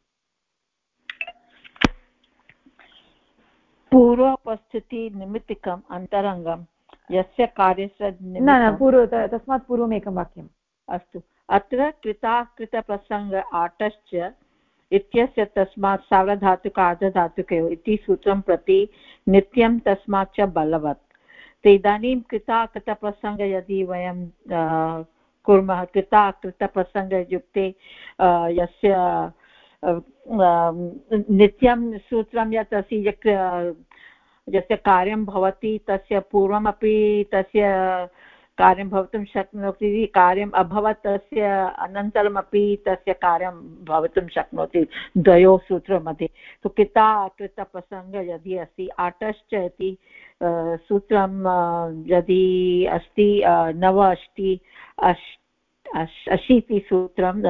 पूर्वोपस्थितिनिमित्तिकम् अन्तरङ्गं यस्य कार्यस्य तस्मात् पूर्वमेकं वाक्यम् अस्तु अत्र कृताकृतप्रसङ्ग आटश्च इत्यस्य तस्मात् सार्वधातुक अर्धधातुकयोः इति सूत्रं प्रति नित्यं तस्मात् च बलवत् इदानीं कृताकृतप्रसङ्ग यदि वयं कुर्मः कृताकृतप्रसङ्गयुक्ते यस्य नित्यं सूत्रं यत् अस्ति यस्य कार्यं भवति तस्य पूर्वमपि तस्य कार्यं भवितुं शक्नोति कार्यम् अभवत् तस्य अनन्तरमपि तस्य कार्यं भवितुं शक्नोति द्वयोः सूत्रमध्ये तु कृताकृतप्रसङ्ग यदि अस्ति आटश्च इति सूत्रं यदि अस्ति 89-अशीतिसूत्रं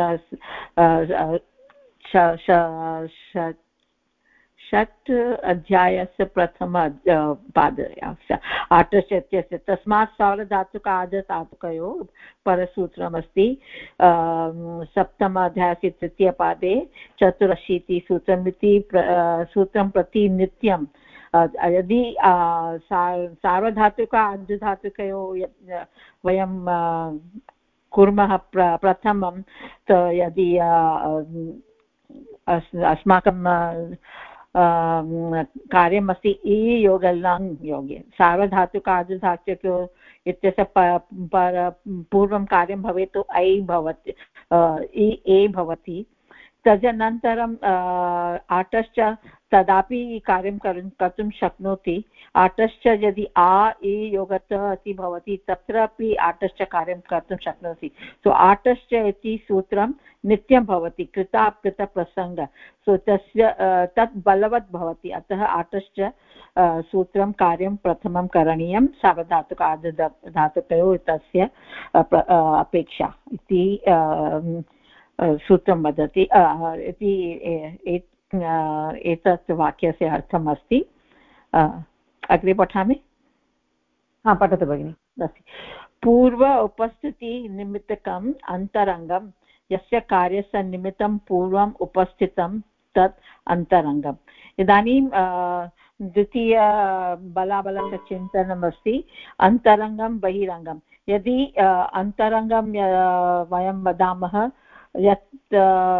षट् अध्यायस्य प्रथम पादे आटश्च इत्यस्य तस्मात् सार्वधातुक अर्धधातुकयोः परसूत्रमस्ति सप्तम अध्यायस्य तृतीयपादे 84 इति सूत्रं प्रति नित्यं यदि सार्वधातुक अर्धधातुकयोः वयं कुर्मः प्रथमं यदि अस्माकं कार्यमस्ति इ योग लङ् योगे सार्वधातुक आर्धधातुकयो इत्यस्य पूर्वं कार्यं भवेत् ऐ भवति ए भवति तदनन्तरं आटश्च तदापि कार्यं कर्तुं शक्नोति आटश्च यदि आ इ योगत इति भवति तत्रापि आटश्च कार्यं कर्तुं शक्नोति सो आटश्च इति सूत्रं नित्यं भवति कृताप्कृतप्रसङ्ग सो तस्य तत् बलवत् भवति अतः आटश्च सूत्रं कार्यं प्रथमं करणीयं सार्वधातुक आर्धधातुकयोः तस्य अपेक्षा इति सूत्रं वदति इति एतत् वाक्यस्य अर्थम् अस्ति अग्रे पठामि पठतु भगिनि अस्ति पूर्व उपस्थितिनिमित्तकम् अन्तरङ्गं यस्य कार्यस्य निमित्तं पूर्वम् उपस्थितं तत् अन्तरङ्गम् इदानीं द्वितीय बलाबलस्य चिन्तनमस्ति अन्तरङ्गं बहिरङ्गं यदि अन्तरङ्गं वयं वदामः यत्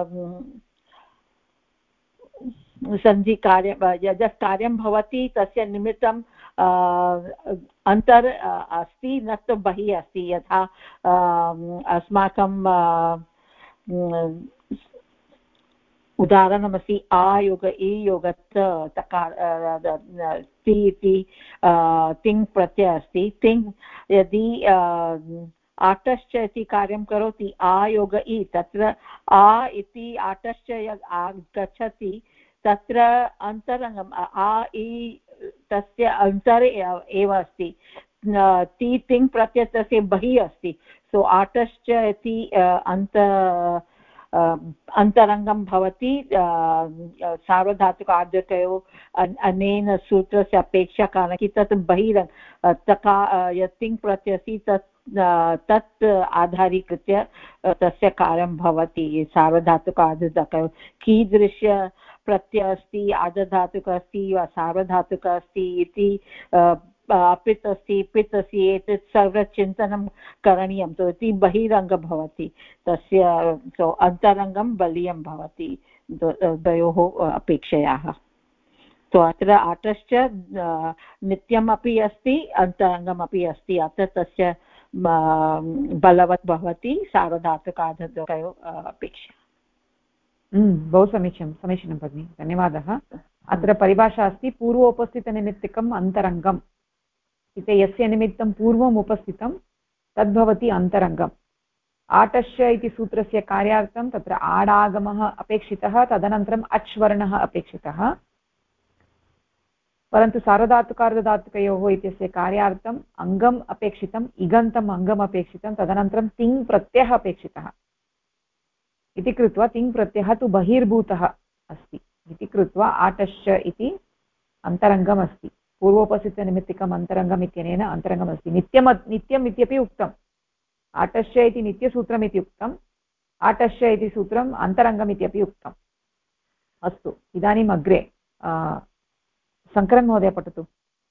सन्धिकार्यं यत् कार्यं भवति तस्य निमित्तं अन्तर् अस्ति न तु बहिः अस्ति यथा अस्माकं उदाहरणमस्ति आयोग इयोगत् ति इति तिङ् प्रत्ययः अस्ति तिङ् यदि आटश्च इति कार्यं करोति आयोग इ तत्र आ इति आटश्च यद् आगच्छति तत्र अन्तरङ्गम् आ इ तस्य अन्तरे एव अस्ति ति तिङ् प्रत्यय तस्य बहिः अस्ति सो आटश्च इति अन्तरङ्गं भवति सार्वधातुक आर्धकयोः अनेन सूत्रस्य अपेक्षा कारणं तत् बहिरङ्ग यत् तिङ् प्रत्यय अस्ति तत् आधारीकृत्य तस्य कार्यं भवति सार्वधातुक आर्धधातुकयोः कीदृश प्रत्यय अस्ति आर्धधातुक अस्ति वा सार्वधातुक अस्ति इति अपित् अस्ति पित् अस्ति एतत् सर्वचिन्तनं करणीयं तो इति बहिरङ्ग भवति तस्य सो अन्तरङ्गं बलीयं भवति द्वयोः अपेक्षयाः तो अत्र आटश्च नित्यमपि अस्ति अन्तरङ्गमपि अस्ति अत्र तस्य बलवत् भवति सार्वधातुक आर्धधातुकयोः अपेक्षा बहु समीचीनं भगिनि धन्यवादः अत्र परिभाषा अस्ति पूर्वोपस्थितनिमित्तकम् अन्तरङ्गम् इति यस्य निमित्तं पूर्वम् उपस्थितं तद्भवति अन्तरङ्गम् आटश्च इति सूत्रस्य कार्यार्थं तत्र आडागमः अपेक्षितः तदनन्तरम् अच् वर्णः अपेक्षितः परन्तु सार्वधातुकार्धधातुकयोः इत्यस्य कार्यार्थम् अङ्गम् अपेक्षितम् इगन्तम् अङ्गम् अपेक्षितं तदनन्तरं तिङ् प्रत्ययः अपेक्षितः इति कृत्वा तिङ् प्रत्ययः तु बहिर्भूतः अस्ति इति कृत्वा आटश्च इति अन्तरङ्गम् अस्ति पूर्वोपस्थितनिमित्तिकम् अन्तरङ्गम् इत्यनेन अन्तरङ्गमस्ति नित्यम् इत्यपि उक्तम् आटश्च इति नित्यसूत्रम् इति उक्तम् आटश्च इति सूत्रम् अन्तरङ्गम् इत्यपि उक्तम् अस्तु इदानीम् अग्रे शङ्करन् महोदय पठतु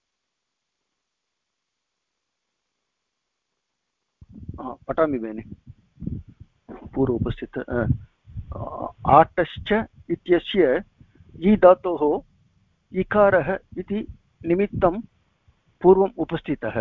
पठामि भगिनि पूर्व उपस्थित आटश्च इत्यस्य इ धातोः इकारः इति निमित्तं पूर्वम् उपस्थितः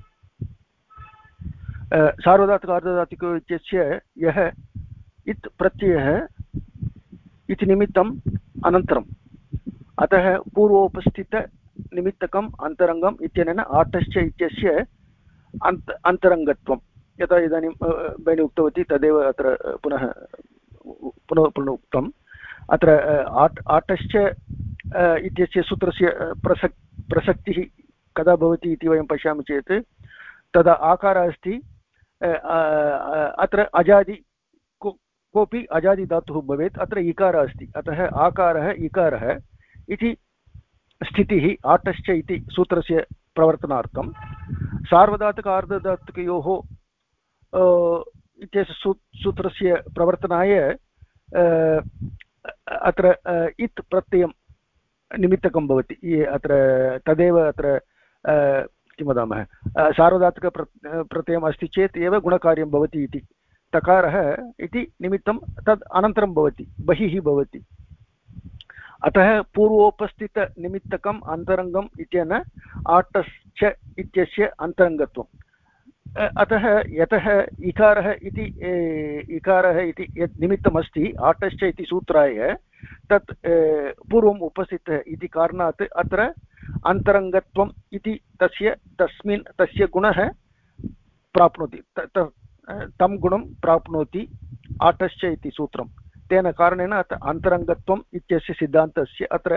सार्वधातुक आर्धधातुक इत्यस्य यः इत् प्रत्ययः इति निमित्तम् अनन्तरम् अतः पूर्वोपस्थितनिमित्तकम् अन्तरङ्गम् इत्यनेन आटश्च इत्यस्य अन्तरङ्गत्वं यथा इदानीं भगिनी उक्तवती तदेव अत्र पुनः उक्तम् अत्र आटश्च इत्यस्य सूत्रस्य प्रसक्तिः कदा भवति इति वयं पश्यामः चेत् तदा आकारः अस्ति अत्र अजादि कोऽपि अजादिधातुः भवेत् अत्र इकारः अस्ति अतः आकारः इकारः इति स्थितिः आटश्च इति सूत्रस्य प्रवर्तनार्थं सार्वधातुक आर्धधातुकयोः इत्यस्य सूत्रस्य प्रवर्तनाय अत्र इत् प्रत्ययं निमित्तकं भवति अत्र तदेव अत्र किं वदामः सार्वधातुक प्रत्ययम् अस्ति चेत् एव गुणकार्यं भवति इति तकारः इति निमित्तं तद् अनन्तरं भवति बहिः भवति अतः पूर्वोपस्थितनिमित्तकम् अन्तरङ्गम् इत्यनेन आटश्च इत्यस्य अन्तरङ्गत्वम्। अतः यतः इकारः इति यत् निमित्तमस्ति आटश्च इति सूत्राय तत् पूर्वम् उपस्थितः इति कारणात् अत्र अन्तरङ्गत्वम् इति तस्य गुणः प्राप्नोति, तं गुणं प्राप्नोति आटश्च इति सूत्रं। तेन कारणेन अत्र अन्तरङ्गत्वम् इत्यस्य सिद्धान्तस्य अत्र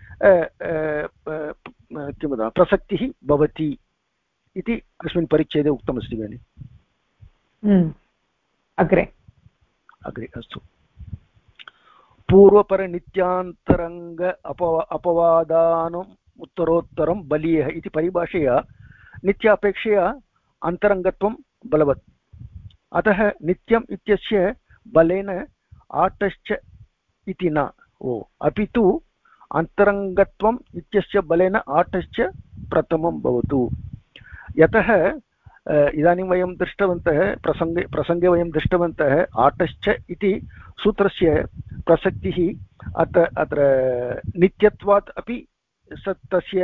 किं वदामः प्रसक्तिः भवति इति अस्मिन् परिच्छेदे उक्तमस्ति भगिनि। अग्रे अस्तु। पूर्वपरनित्यान्तरङ्ग अपवादानम् उत्तरोत्तरं बलीयः इति परिभाषया नित्यापेक्षया अन्तरङ्गत्वं बलवत्। अतः नित्यम् इत्यस्य बलेन आटश्च इति न अपि तु अन्तरङ्गत्वम् इत्यस्य बलेन आटश्च प्रथमं भवतु। यतः इदानीं वयं दृष्टवन्तः प्रसङ्गे वयं दृष्टवन्तः आटश्च इति सूत्रस्य प्रसक्तिः अत्र नित्यत्वात् अपि तस्य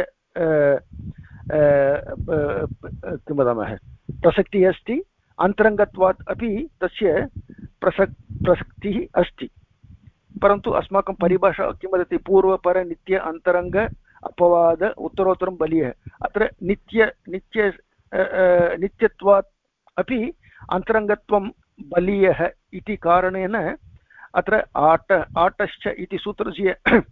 किं वदामः प्रसक्तिः अस्ति, अन्तरङ्गत्वात् अपि तस्य प्रसक्तिः अस्ति। परन्तु अस्माकं परिभाषा किं वदति? पूर्वपरनित्य अन्तरङ्ग अपवाद उत्तरोत्तरं बलीयः। अत्र नित्यत्वात् अपि अन्तरङ्गत्वं बलीयः इति कारणेन अत्र आटश्च इति सूत्रस्य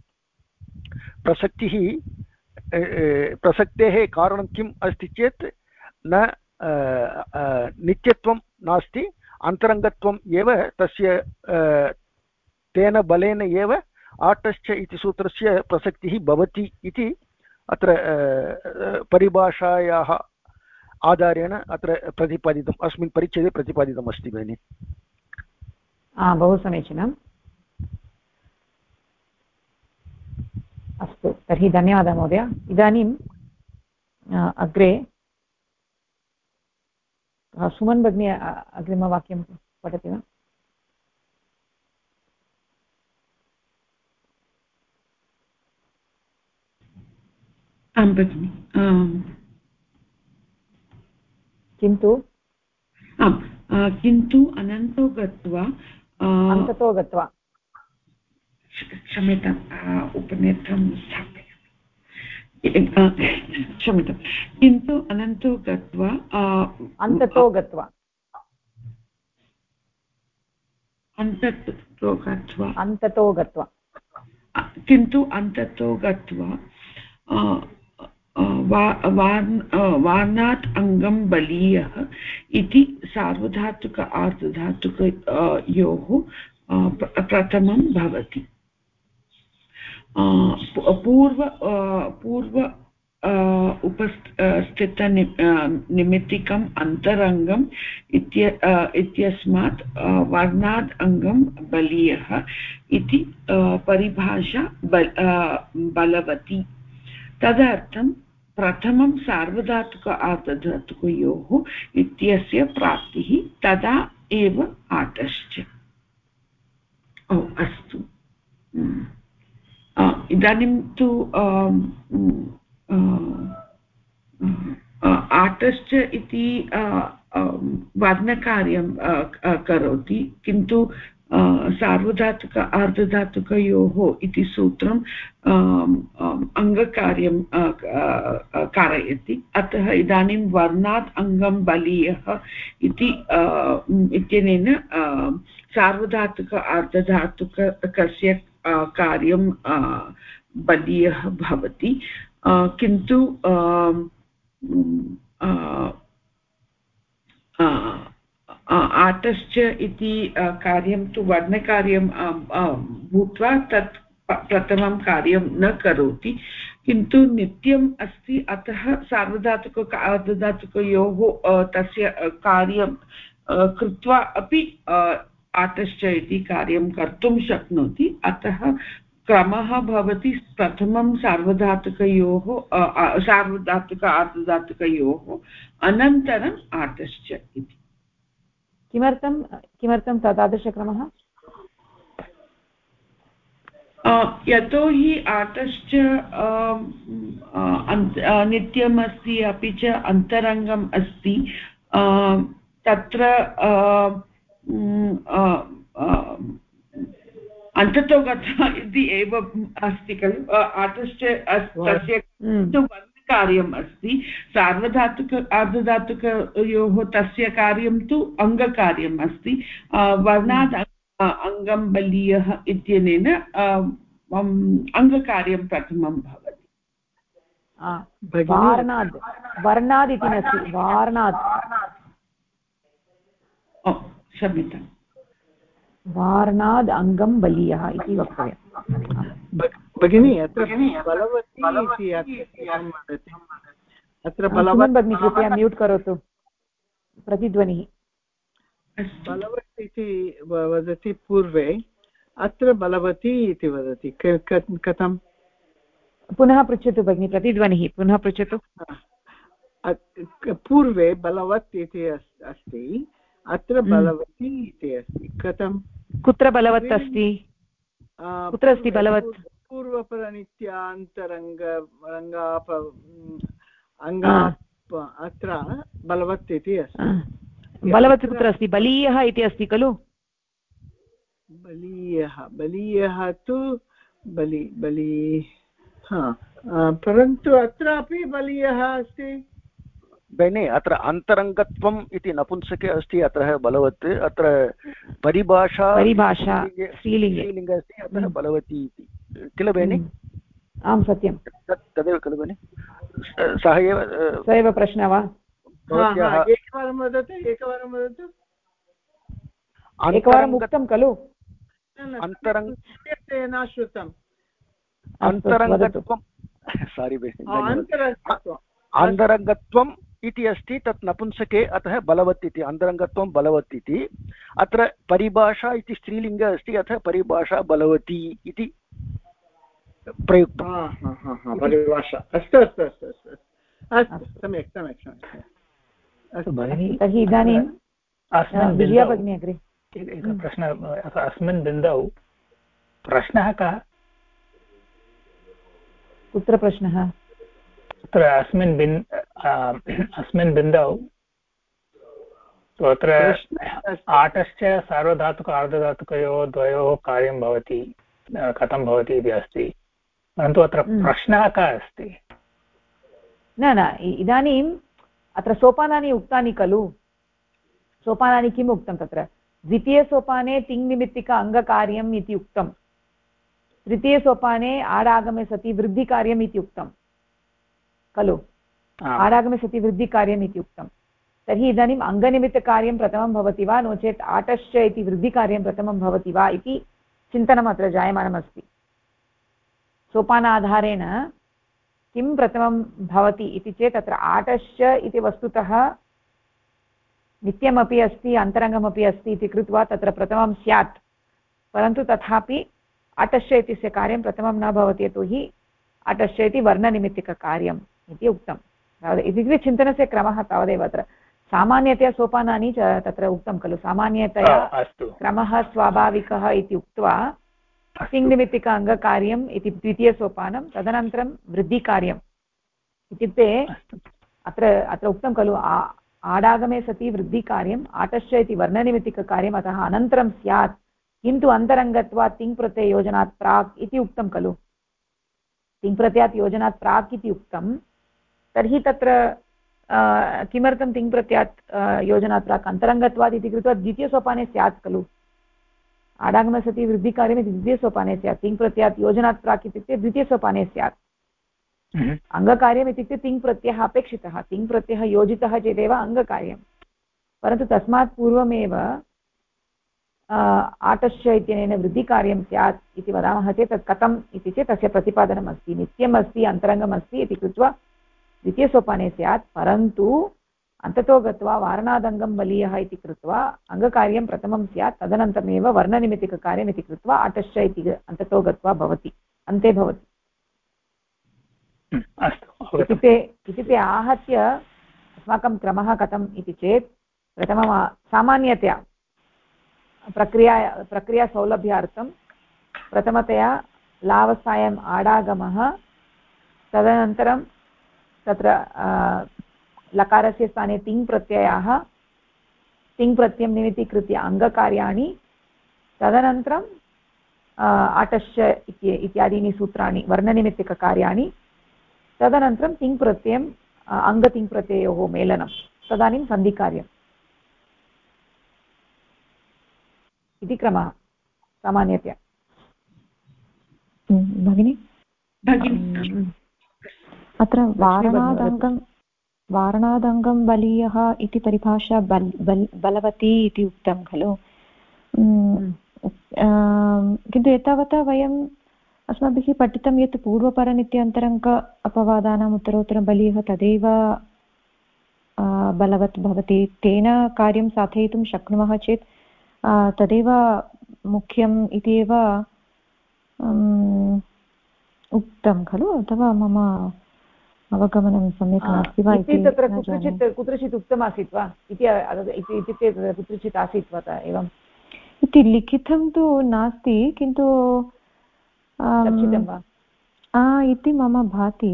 प्रसक्तेः कारणं किम् अस्ति चेत् न नित्यत्वं नास्ति, अन्तरङ्गत्वम् एव तस्य तेन बलेन एव आटश्च इति सूत्रस्य प्रसक्तिः भवति इति अत्र परिभाषायाः आधारेण अत्र प्रतिपादितम् अस्मिन् परिच्छेदे प्रतिपादितम् अस्ति भगिनि। बहु समीचीनम्। अस्तु, तर्हि धन्यवादः महोदय। इदानीम् अग्रे सुमन् भगिनी अग्रिमवाक्यं पठति वा? आं भगिनि। किन्तु अनन्तो गत्वा क्षम्यताम्, उपनेत्रं स्थापयामि। क्षम्यतां। किन्तु अनन्तो गत्वा किन्तु अन्ततो गत्वा वार्नात् अङ्गं बलीयः इति सार्वधातुक आर्धधातुकयोः प्रथमं भवति। पूर्व उपस्थितनिमित्तिकम् अन्तरङ्गम् इत्यस्मात् वर्णाद् अङ्गं बलीयः इति परिभाषा बलवती। तदर्थं प्रथमं सार्वधातुक आर्धधातुकयोः इत्यस्य प्राप्तिः तदा एव आटश्च। अस्तु, इदानीं तु आटश्च इति वर्णकार्यं करोति, किन्तु सार्वधातुक आर्धधातुकयोः इति सूत्रम् अङ्गकार्यं कारयति। अतः इदानीं वर्णात् अङ्गं बलीयः इत्यनेन सार्वधातुक आर्धधातुकस्य कार्यं बलीयः भवति, किन्तु आटश्च इति कार्यं तु वर्णकार्यं भूत्वा तत् प्रथमं कार्यं न करोति, किन्तु नित्यम् अस्ति। अतः सार्वधातुक आर्धधातुकयोः तस्य कार्यं कृत्वा अपि आटश्च इति कार्यं कर्तुं शक्नोति। अतः क्रमः भवति प्रथमं सार्वधातुक आर्धधातुकयोः अनन्तरम् आटश्च इति। किमर्थं तादृशक्रमः? यतोहि आटश्च नित्यमस्ति अपि च अन्तरङ्गम् अस्ति तत्र अन्ततो गत्वा इति एव अस्ति खलु आटश्च तस्य वर्णकार्यम् अस्ति सार्वधातुक आर्धधातुकयोः तस्य कार्यं तु अङ्गकार्यम् अस्ति वर्णात् अङ्गं बलीयः इत्यनेन अङ्गकार्यं प्रथमं भवति वर्णाद् इति नास्ति वार्णाद् क्षम्यताम् वार्णाद् अङ्गं बलीयः इति वक्तव्यम् भगिनी अत्र बलवती अत्र भगिनी कृपया म्यूट् करोतु प्रतिध्वनिः बलवती इति वदति पूर्वे अत्र बलवती इति वदति कथं पुनः पृच्छतु भगिनी प्रतिध्वनिः पुनः पृच्छतु पूर्वे बलवत् इति अस्ति अत्र बलवती इति अस्ति कथं कुत्र बलवत् अस्ति कुत्र अस्ति बलवत् पूर्वपरनित्यान्तरङ्ग अत्र बलवत् इति अस्ति बलवत् कुत्र अस्ति बलीयः इति अस्ति खलु बलीयः तु बली परन्तु अत्रापि बलीयः अस्ति बेने अत्र अन्तरङ्गत्वम् इति नपुंसके अस्ति अत्र बलवत् अत्र परिभाषा स्त्रीलिङ्गे अस्ति अतः बलवती इति किल बेने आं सत्यं तदेव खलु बेने सः एव प्रश्नः वा एकवारं वदतु एकवारम् उक्तं खलु न श्रुतम् अन्तरङ्गत्वं सारी अन्तरङ्गत्वम् इति अस्ति तत् नपुंसके अतः बलवत् इति अन्तरङ्गत्वं बलवत् इति अत्र परिभाषा इति स्त्रीलिङ्गे अस्ति अतः परिभाषा बलवती इति प्रयुक्तं परिभाषा अस्तु सम्यक् तर्हि इदानीं विजया भगिनी अग्रे एकः प्रश्नः अस्मिन् बिन्दौ प्रश्नः कः कुत्र प्रश्नः तत्र अस्मिन् बिन्दौ अत्र आटश्च सार्वधातुक आर्धधातुकयोः द्वयोः कार्यं भवति कथं भवति इति अस्ति परन्तु अत्र प्रश्नः कः अस्ति न इदानीम् अत्र सोपानानि उक्तानि खलु सोपानानि किम् उक्तं तत्र द्वितीयसोपाने तिङ्निमित्तिक अङ्गकार्यम् इति उक्तं तृतीयसोपाने आडागमे सति वृद्धिकार्यम् इति उक्तं खलु आडागमे सति वृद्धिकार्यम् इति उक्तं तर्हि इदानीम् अङ्गनिमित्तकार्यं प्रथमं भवति वा नो चेत् आटश्च इति वृद्धिकार्यं प्रथमं भवति वा इति चिन्तनम् अत्र जायमानमस्ति सोपानाधारेण किं प्रथमं भवति इति चेत् अत्र आटश्च इति वस्तुतः नित्यमपि अस्ति अन्तरङ्गमपि अस्ति इति कृत्वा तत्र प्रथमं स्यात् परन्तु तथापि आटश्च इत्यस्य कार्यं प्रथमं न भवति यतोहि आटश्च इति वर्णनिमित्तिककार्यम् इति उक्तम् इत्युक्ते चिन्तनस्य क्रमः तावदेव अत्र सामान्यतया सोपानानि तत्र उक्तं खलु सामान्यतया क्रमः स्वाभाविकः इति उक्त्वा तिङ्निमित्तिक अङ्गकार्यम् इति द्वितीयसोपानं तदनन्तरं वृद्धिकार्यम् इत्युक्ते अत्र उक्तं खलु आडागमे सति वृद्धिकार्यम् आटश्च इति वर्णनिमित्तिककार्यम् अतः अनन्तरं स्यात् किन्तु अन्तरङ्गत्वात् तिङ्प्रत्यययोजनात् प्राक् इति उक्तं खलु तिङ्प्रत्ययात् योजनात् प्राक् इति उक्तं तर्हि तत्र किमर्थं तिङ्प्रत्ययात् योजनात् प्राक् अन्तरङ्गत्वात् इति कृत्वा द्वितीयसोपाने स्यात् खलु आडागमे सति वृद्धिकार्यम् इति द्वितीयसोपाने स्यात् तिङ्प्रत्ययात् योजनात् प्राक् इत्युक्ते द्वितीयसोपाने स्यात् अङ्गकार्यम् इत्युक्ते तिङ्प्रत्ययः अपेक्षितः तिङ्प्रत्ययः योजितः चेदेव अङ्गकार्यं परन्तु तस्मात् पूर्वमेव आटश्च इत्यनेन वृद्धिकार्यं स्यात् इति वदामः चेत् तत् कथम् इति चेत् तस्य प्रतिपादनम् अस्ति नित्यम् अस्ति अन्तरङ्गम् अस्ति इति कृत्वा द्वितीयसोपाने स्यात् परन्तु अन्ततो गत्वा वारणादङ्गं बलीयः इति कृत्वा अङ्गकार्यं प्रथमं स्यात् तदनन्तरमेव वर्णनिमित्तिककार्यम् इति कृत्वा आटश्च इति अन्ततो गत्वा भवति अन्ते भवति इत्युक्ते आहत्य अस्माकं क्रमः कथम् इति चेत् प्रथमं सामान्यतया प्रक्रियासौलभ्यार्थं प्रथमतया लावस्थायाम् आडागमः तदनन्तरं तत्र लकारस्य स्थाने तिङ् प्रत्ययाः तिङ् प्रत्ययं निमित्तीकृत्य अङ्गकार्याणि तदनन्तरं आटश्च इत्यादीनि सूत्राणि वर्णनिमित्तिककार्याणि तदनन्तरं तिङ् प्रत्ययम् अङ्गतिङ् प्रत्ययोः मेलनं तदानीं सन्धिकार्यम् इति क्रमः सामान्यतया। भगिनि अत्र वारणादङ्गं बलीयः इति परिभाषा बलवती इति उक्तं खलु। किन्तु एतावता वयम् अस्माभिः पठितं यत् पूर्वपरनित्यन्तरङ्ग अपवादानाम् उत्तरोत्तरं बलीयः तदेव बलवत् भवति, तेन कार्यं साधयितुं शक्नुमः चेत् तदेव मुख्यम् इति एव उक्तं खलु, अथवा मम अवगमनं सम्यक् नास्ति वा इति तत्र कुत्रचित् उक्तमासीत् वा इत्युक्ते कुत्रचित् आसीत् वा एवम् इति लिखितं तु नास्ति, किन्तु इति मम भाति।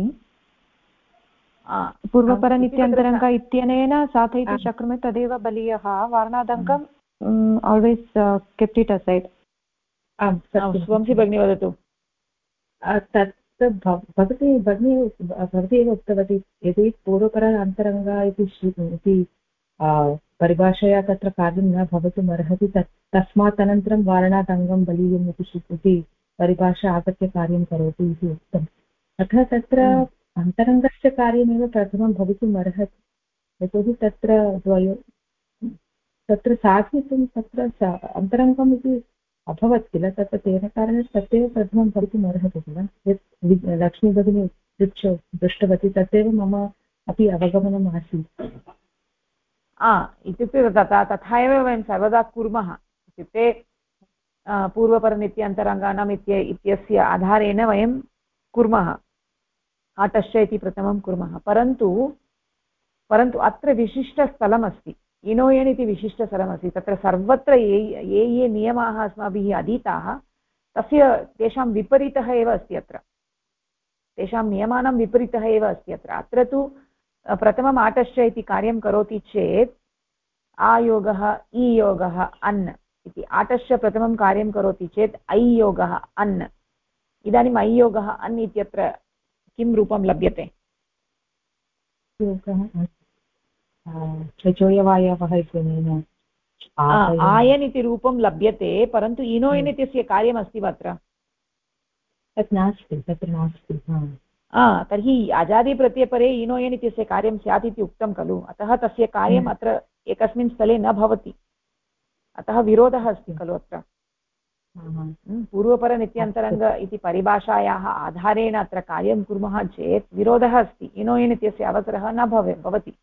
पूर्वपरनित्यन्तरङ्ग इत्यनेन साधयितुं शक्नुमः तदेव बलीयः। वारणादङ्गम् आल्वेस् केप्ट् इट् असैड्। स्वंसि भगिनी वदतु। तत् भवती एव उक्तवती यदि पूर्वपर अन्तरङ्ग इति परिभाषया तत्र कार्यं न भवितुम् अर्हति तस्मात् अनन्तरं वारणादङ्गं बलीयम् इति परिभाषा आगत्य कार्यं करोति इति उक्तम्। अतः तत्र अन्तरङ्गस्य कार्यमेव प्रथमं भवितुम् अर्हति, यतोहि तत्र साधितुं तत्र अन्तरङ्गम् इति अभवत् किल, तत्र तेन कारणेन तदेव प्रथमं भवितुम् अर्हति किल। यत् लक्ष्मीभगिनी दृष्टवती तदेव मम अपि अवगमनम् आसीत्। इत्युक्ते तथा एव वयं सर्वदा कुर्मः। इत्युक्ते पूर्वपरनित्यन्तरङ्गानाम् इत्यस्य आधारेण वयं कुर्मः, आटश्च इति प्रथमं कुर्मः। परन्तु अत्र विशिष्टस्थलमस्ति, इनोयन् इति विशिष्टस्थलमस्ति। तत्र सर्वत्र ये नियमाः अस्माभिः अधीताः तेषां विपरीतः एव अस्ति अत्र, तेषां नियमानां विपरीतः एव अस्ति अत्र। अत्र तु प्रथमम् आटश्च इति कार्यं करोति चेत् आयोगः ईयोगः अन् इति, आटश्च प्रथमं कार्यं करोति चेत् ऐयोगः अन्। इदानीम् ऐयोगः अन् इत्यत्र किं रूपं लभ्यते? आयन् इति रूपं लभ्यते, परन्तु इनोयन् इत्यस्य कार्यमस्ति वा अत्र? तत् नास्ति, तत्र नास्ति। तर्हि अजादिप्रत्ययपरे इनोयन् इत्यस्य कार्यं स्यात् इति उक्तं खलु, अतः तस्य कार्यम् अत्र एकस्मिन् स्थले न भवति, अतः विरोधः अस्ति खलु अत्र। पूर्वपरनित्यन्तरङ्ग इति परिभाषायाः आधारेण अत्र कार्यं कुर्मः चेत् विरोधः अस्ति, इनोयन् इत्यस्य अवसरः न भवति,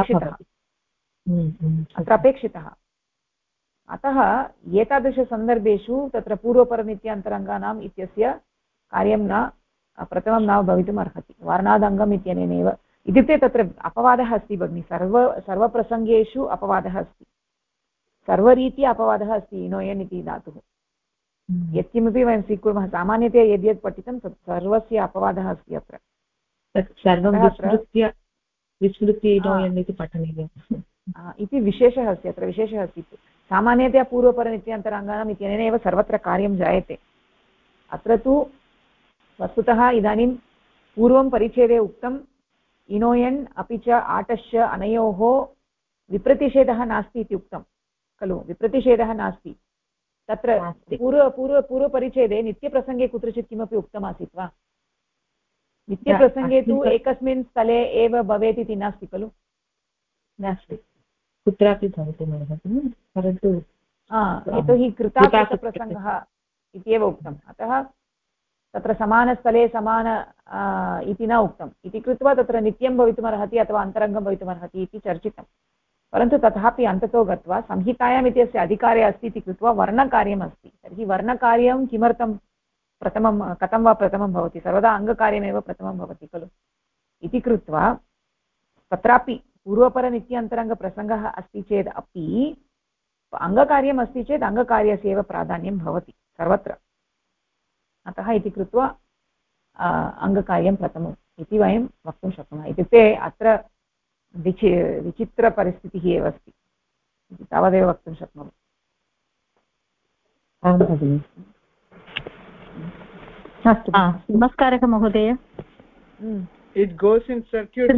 अत्र अपेक्षितः। अतः एतादृशसन्दर्भेषु तत्र पूर्वपरनित्यन्तरङ्गानाम् इत्यस्य कार्यं प्रथमं न भवितुम् अर्हति, वर्णादङ्गम् इत्यनेनैव। इत्युक्ते तत्र अपवादः अस्ति भगिनि, सर्वप्रसङ्गेषु अपवादः अस्ति, सर्वरीत्या अपवादः अस्ति इनोयन् इति धातुः। यत्किमपि वयं स्वीकुर्मः सामान्यतया यद्यत् पठितं तत् सर्वस्य अपवादः अस्ति अत्र, तत् सर्वं विस्मृत्य इनोयन् इति पठनीयम् इति विशेषः अस्ति, अत्र विशेषः अस्ति। सामान्यतया पूर्वपरनित्यन्तराङ्गानाम् इत्यनेनैव सर्वत्र कार्यं जायते। अत्र तु वस्तुतः इदानीं पूर्वं परिच्छेदे उक्तम् इनोयन् अपि च आटश्च अनयोः विप्रतिषेधः नास्ति इति उक्तं खलु, विप्रतिषेधः नास्ति। तत्र पूर्वपरिच्छेदे नित्यप्रसङ्गे कुत्रचित् किमपि उक्तमासीत् वा? नित्यप्रसङ्गे तु एकस्मिन् स्थले एव भवेत् इति नास्ति खलु, नास्ति, कुत्रापि भवितुमर्हति, परन्तु यतोहि कृताकृतप्रसङ्गः इत्येव उक्तम्, अतः तत्र समानस्थले समान इति न उक्तम् इति कृत्वा तत्र नित्यं भवितुमर्हति अथवा अन्तरङ्गं भवितुमर्हति इति चर्चितं। परन्तु तथापि अन्ततो गत्वा संहितायाम् इत्यस्य अधिकारे अस्ति इति कृत्वा वर्णकार्यम् अस्ति। तर्हि वर्णकार्यं किमर्थं प्रथमं कथं वा प्रथमं भवति? सर्वदा अङ्गकार्यमेव प्रथमं भवति खलु इति कृत्वा तत्रापि पूर्वपरनित्यन्तरङ्गप्रसङ्गः अस्ति चेत् अपि अङ्गकार्यम् अस्ति चेत् अङ्गकार्यस्य एव प्राधान्यं भवति सर्वत्र। अतः इति कृत्वा अङ्गकार्यं प्रथमम् इति वयं वक्तुं शक्नुमः इत्युक्ते अत्र विचित्रपरिस्थितिः एव अस्ति तावदेव वक्तुं शक्नोमि आं भगिनि अस्तु नमस्कारः महोदय it goes in circuit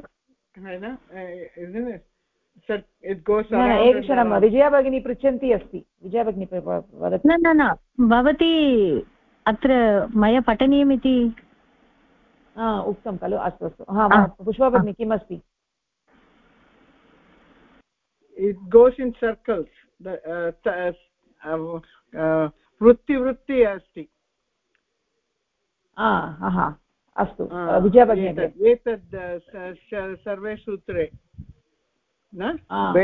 isn't it it goes around एकक्षणं Vijaya भगिनी पृच्छन्ती अस्ति विजया भगिनी वदतु न भवती अत्र मया पठनीयमिति उक्तं खलु अस्तु अस्तु पुष्पा भगिनी किम् अस्ति it goes in circles वृत्ति अस्ति अस्तु विजया भगिनी एतद् सर्वे सूत्रे न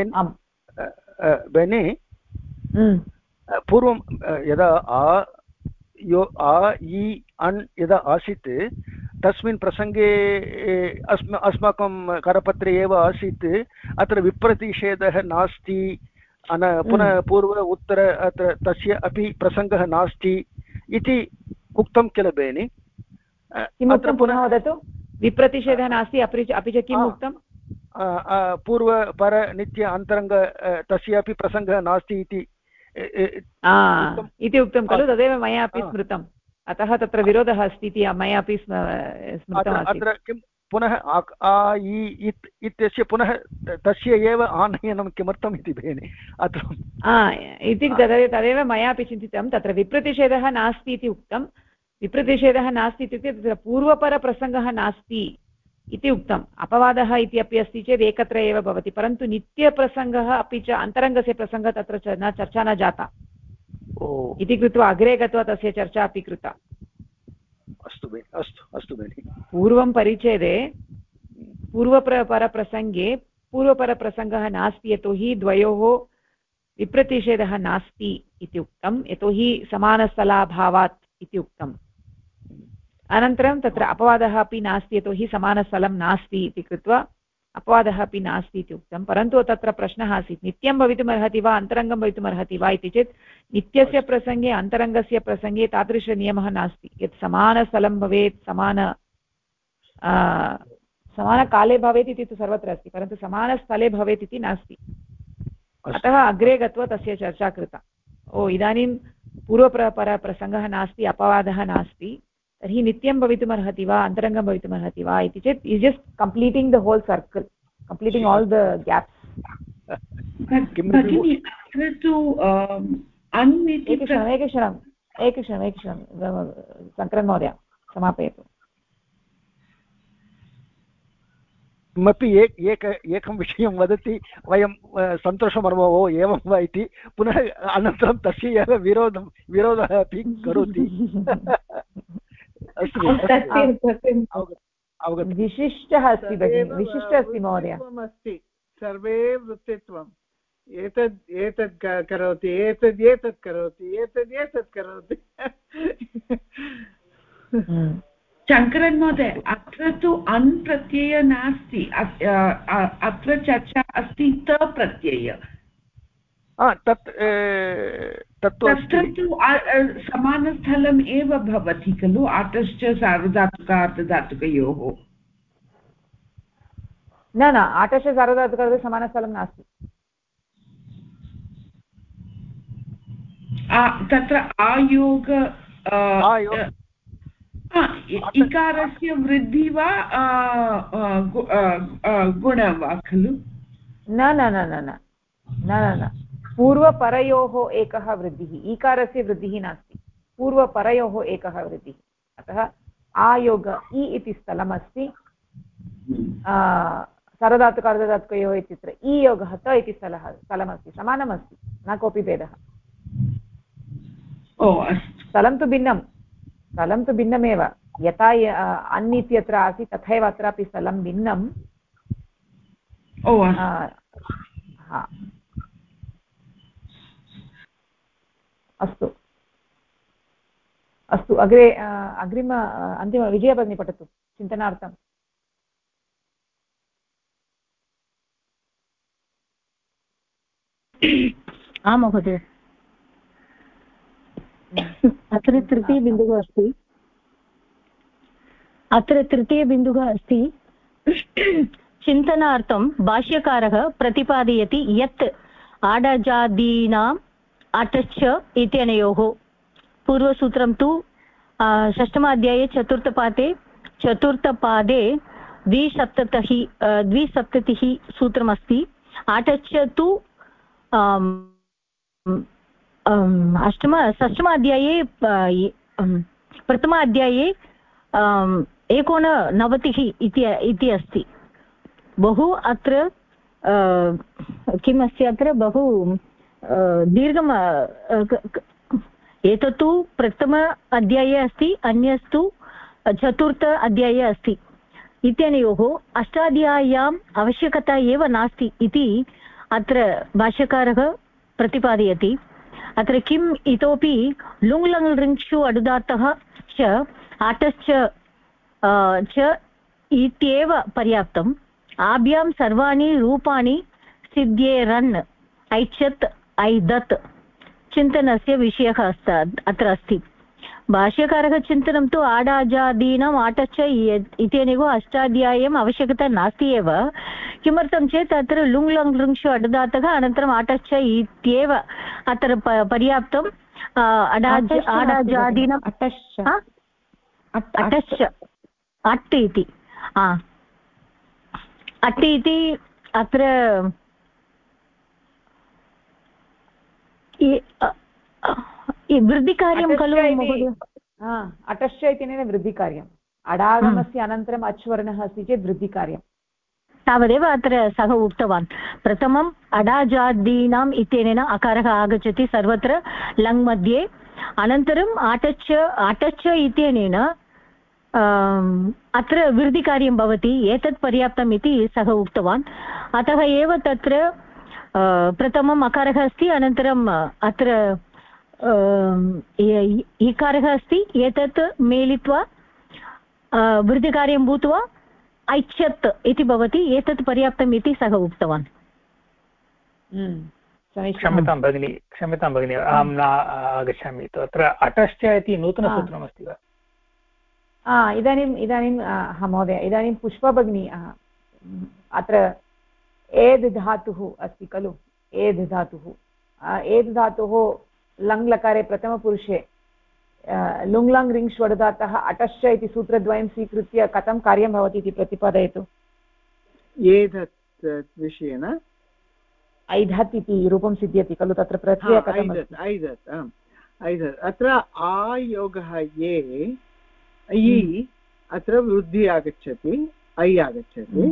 बेने पूर्वं यदा आ इ अन् यदा आसीत् तस्मिन् प्रसङ्गे अस्माकं करपत्रे एव आसीत् अत्र विप्रतिषेधः नास्ति पुनः पूर्व उत्तर अत्र तस्य अपि प्रसङ्गः नास्ति इति उक्तं किल बेनि किमुक्तं पुनः वदतु विप्रतिषेधः नास्ति अपि च किम् उक्तं पूर्वपर नित्य अन्तरङ्ग तस्य अपि प्रसङ्गः नास्ति इति उक्तं खलु तदेव मया अपि स्मृतम् अतः तत्र विरोधः अस्ति इति मया अपि स्मृतमासीत् अत्र किं पुनः आ इ इत्यस्य पुनः तस्य एव आनयनं किमर्थम् इति भेने अत्र इति तदेव मया अपि चिन्तितं तत्र विप्रतिषेधः नास्ति इति उक्तं विप्रतिषेधः नास्ति इत्युक्ते तत्र पूर्वपरप्रसङ्गः नास्ति इति उक्तम् अपवादः इति अपि अस्ति चेत् एकत्र एव भवति परन्तु नित्यप्रसङ्गः अपि च अन्तरङ्गस्य प्रसङ्गः तत्र चर्चा न जाता इति कृत्वा अग्रे गत्वा तस्य चर्चा अपि कृता अस्तु पूर्वं परिच्छेदे पूर्वपरप्रसङ्गे पूर्वपरप्रसङ्गः नास्ति यतोहि द्वयोः विप्रतिषेधः नास्ति इति उक्तं यतोहि समानस्थलाभावात् इति उक्तम् अनन्तरं तत्र अपवादः अपि नास्ति यतोहि समानस्थलं नास्ति इति कृत्वा अपवादः अपि नास्ति इति उक्तं परन्तु तत्र प्रश्नः आसीत् नित्यं भवितुमर्हति वा अन्तरङ्गं भवितुमर्हति वा इति चेत् नित्यस्य प्रसङ्गे अन्तरङ्गस्य प्रसङ्गे तादृशनियमः नास्ति यत् समानस्थलं भवेत् समानकाले भवेत् इति तु सर्वत्र अस्ति परन्तु समानस्थले भवेत् इति नास्ति अतः अग्रे गत्वा तस्य चर्चा कृता इदानीं पूर्वपरप्रसङ्गः नास्ति अपवादः नास्ति तर्हि नित्यं भवितुमर्हति वा अन्तरङ्गं भवितुमर्हति वा इति चेत् is just completing the whole circle completing all the gaps एकक्षणं शङ्करन् महोदय समापयतु किमपि एकं विषयं वदति वयं सन्तोषमनुभवो एवं वा इति पुनः अनन्तरं तस्य एव विरोधः अपि करोति विशिष्टः अस्ति भगिनि विशिष्टः अस्ति महोदय सर्वे वृत्तित्वम् एतद् करोति एतद् करोति शङ्करन् महोदय अत्र तु अन् प्रत्यय नास्ति अत्र चर्चा अस्ति त प्रत्यय तत्र तु समानस्थलम् एव भवति खलु आटश्च सार्वधातुकार्धधातुकयोः न आटश्च सार्वधातुकार्धे समानस्थलं नास्ति तत्र आयोग इकारस्य वृद्धि वा गुण वा खलु न पूर्वपरयोः एकः वृद्धिः ईकारस्य वृद्धिः नास्ति पूर्वपरयोः एकः वृद्धिः अतः आयोग इ इति स्थलमस्ति सार्वधातुकार्धधातुकयोः इत्यत्र इ योगः त इति स्थलमस्ति समानमस्ति न कोऽपि भेदः स्थलं तु भिन्नमेव यथा अन् इत्यत्र आसीत् तथैव अत्रापि स्थलं भिन्नं अस्तु अग्रे अन्तिम विजया भगिनी पठतु चिन्तनार्थम् आं महोदय अत्र तृतीयबिन्दुः अस्ति चिन्तनार्थं भाष्यकारः प्रतिपादयति यत् आडजादीनाम् अटच्च इत्यनयोः पूर्वसूत्रं तु षष्ठमाध्याये चतुर्थपादे द्विसप्ततिः सूत्रमस्ति आटच्च तु षष्ठमाध्याये प्रथमाध्याये 89 इति अस्ति बहु अत्र किम् अस्ति अत्र बहु दीर्घम् एतत्तु प्रथम अध्याये अस्ति अन्यस्तु चतुर्थ अध्याये अस्ति इत्यनयोः अष्टाध्याय्याम् आवश्यकता एव नास्ति इति अत्र भाष्यकारः प्रतिपादयति अत्र किम् इतोपि लुङ् लङ् ऋङ्क्षु अडुदात्तः च आटश्च च इत्येव पर्याप्तम् आभ्यां सर्वाणि रूपाणि सिद्ध्येरन् ऐच्छत् ऐदत् चिन्तनस्य विषयः अत्र अस्ति भाष्यकारः चिन्तनं तु आडाजादीनाम् आटश्च इत्यनेव अष्टाध्याय्यम् आवश्यकता नास्ति एव किमर्थं चेत् अत्र लुङ् लङ् लृङ्क्षु अडदातः अनन्तरम् आटश्च इत्येव अत्र पर्याप्तम् आडाजादीनाम् अटश्च अट् इति अट् इति अत्र वृद्धिकार्यं खलु महोदय अटश्च इत्यनेन वृद्धिकार्यम् अडागमस्य अनन्तरम् अच्वर्णः अस्ति चेत् वृद्धिकार्यं तावदेव अत्र सः उक्तवान् प्रथमम् अडाजादीनाम् इत्यनेन अकारः आगच्छति सर्वत्र लङ् मध्ये अनन्तरम् आटच्च इत्यनेन अत्र वृद्धिकार्यं भवति एतत् पर्याप्तम् इति सः उक्तवान् अतः एव तत्र प्रथमम् अकारः अस्ति अनन्तरम् अत्र इकारः अस्ति एतत् मेलित्वा वृद्धिकार्यं भूत्वा ऐच्छत् इति भवति एतत् पर्याप्तम् इति सः उक्तवान् क्षम्यतां भगिनी अहं न आगच्छामि तत्र अटश्च इति नूतनसूत्रमस्ति वा इदानीं महोदय इदानीं पुष्पा भगिनी अत्र एद् धातुः अस्ति खलु एद् धातुः लङ् लकारे प्रथमपुरुषे लुङ् लङ् ऋङ् ष्वडुदातः अटश्च इति सूत्रद्वयं स्वीकृत्य कथं कार्यं भवति इति प्रतिपादयतु एतत् विषयेण ऐधत् इति रूपं सिद्ध्यति खलु तत्र प्रत्ययः कथम् ऐधत् अत्र आयोगः ये इ अत्र वृद्धि आगच्छति ऐ आगच्छति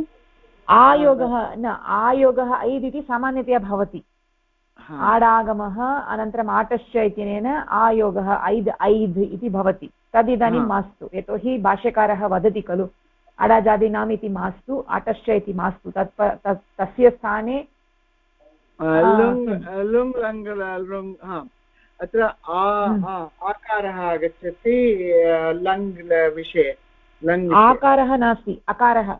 आयोगः ऐद् इति सामान्यतया भवति आडागमः अनन्तरम् आटश्च इत्यनेन आयोगः ऐद् इति भवति तद् इदानीं मास्तु यतोहि भाष्यकारः वदति खलु अडाजादीनाम् इति मास्तु आटश्च इति मास्तु तस्य स्थाने अत्र आकारः आगच्छति लङ् विषये आकारः नास्ति अकारः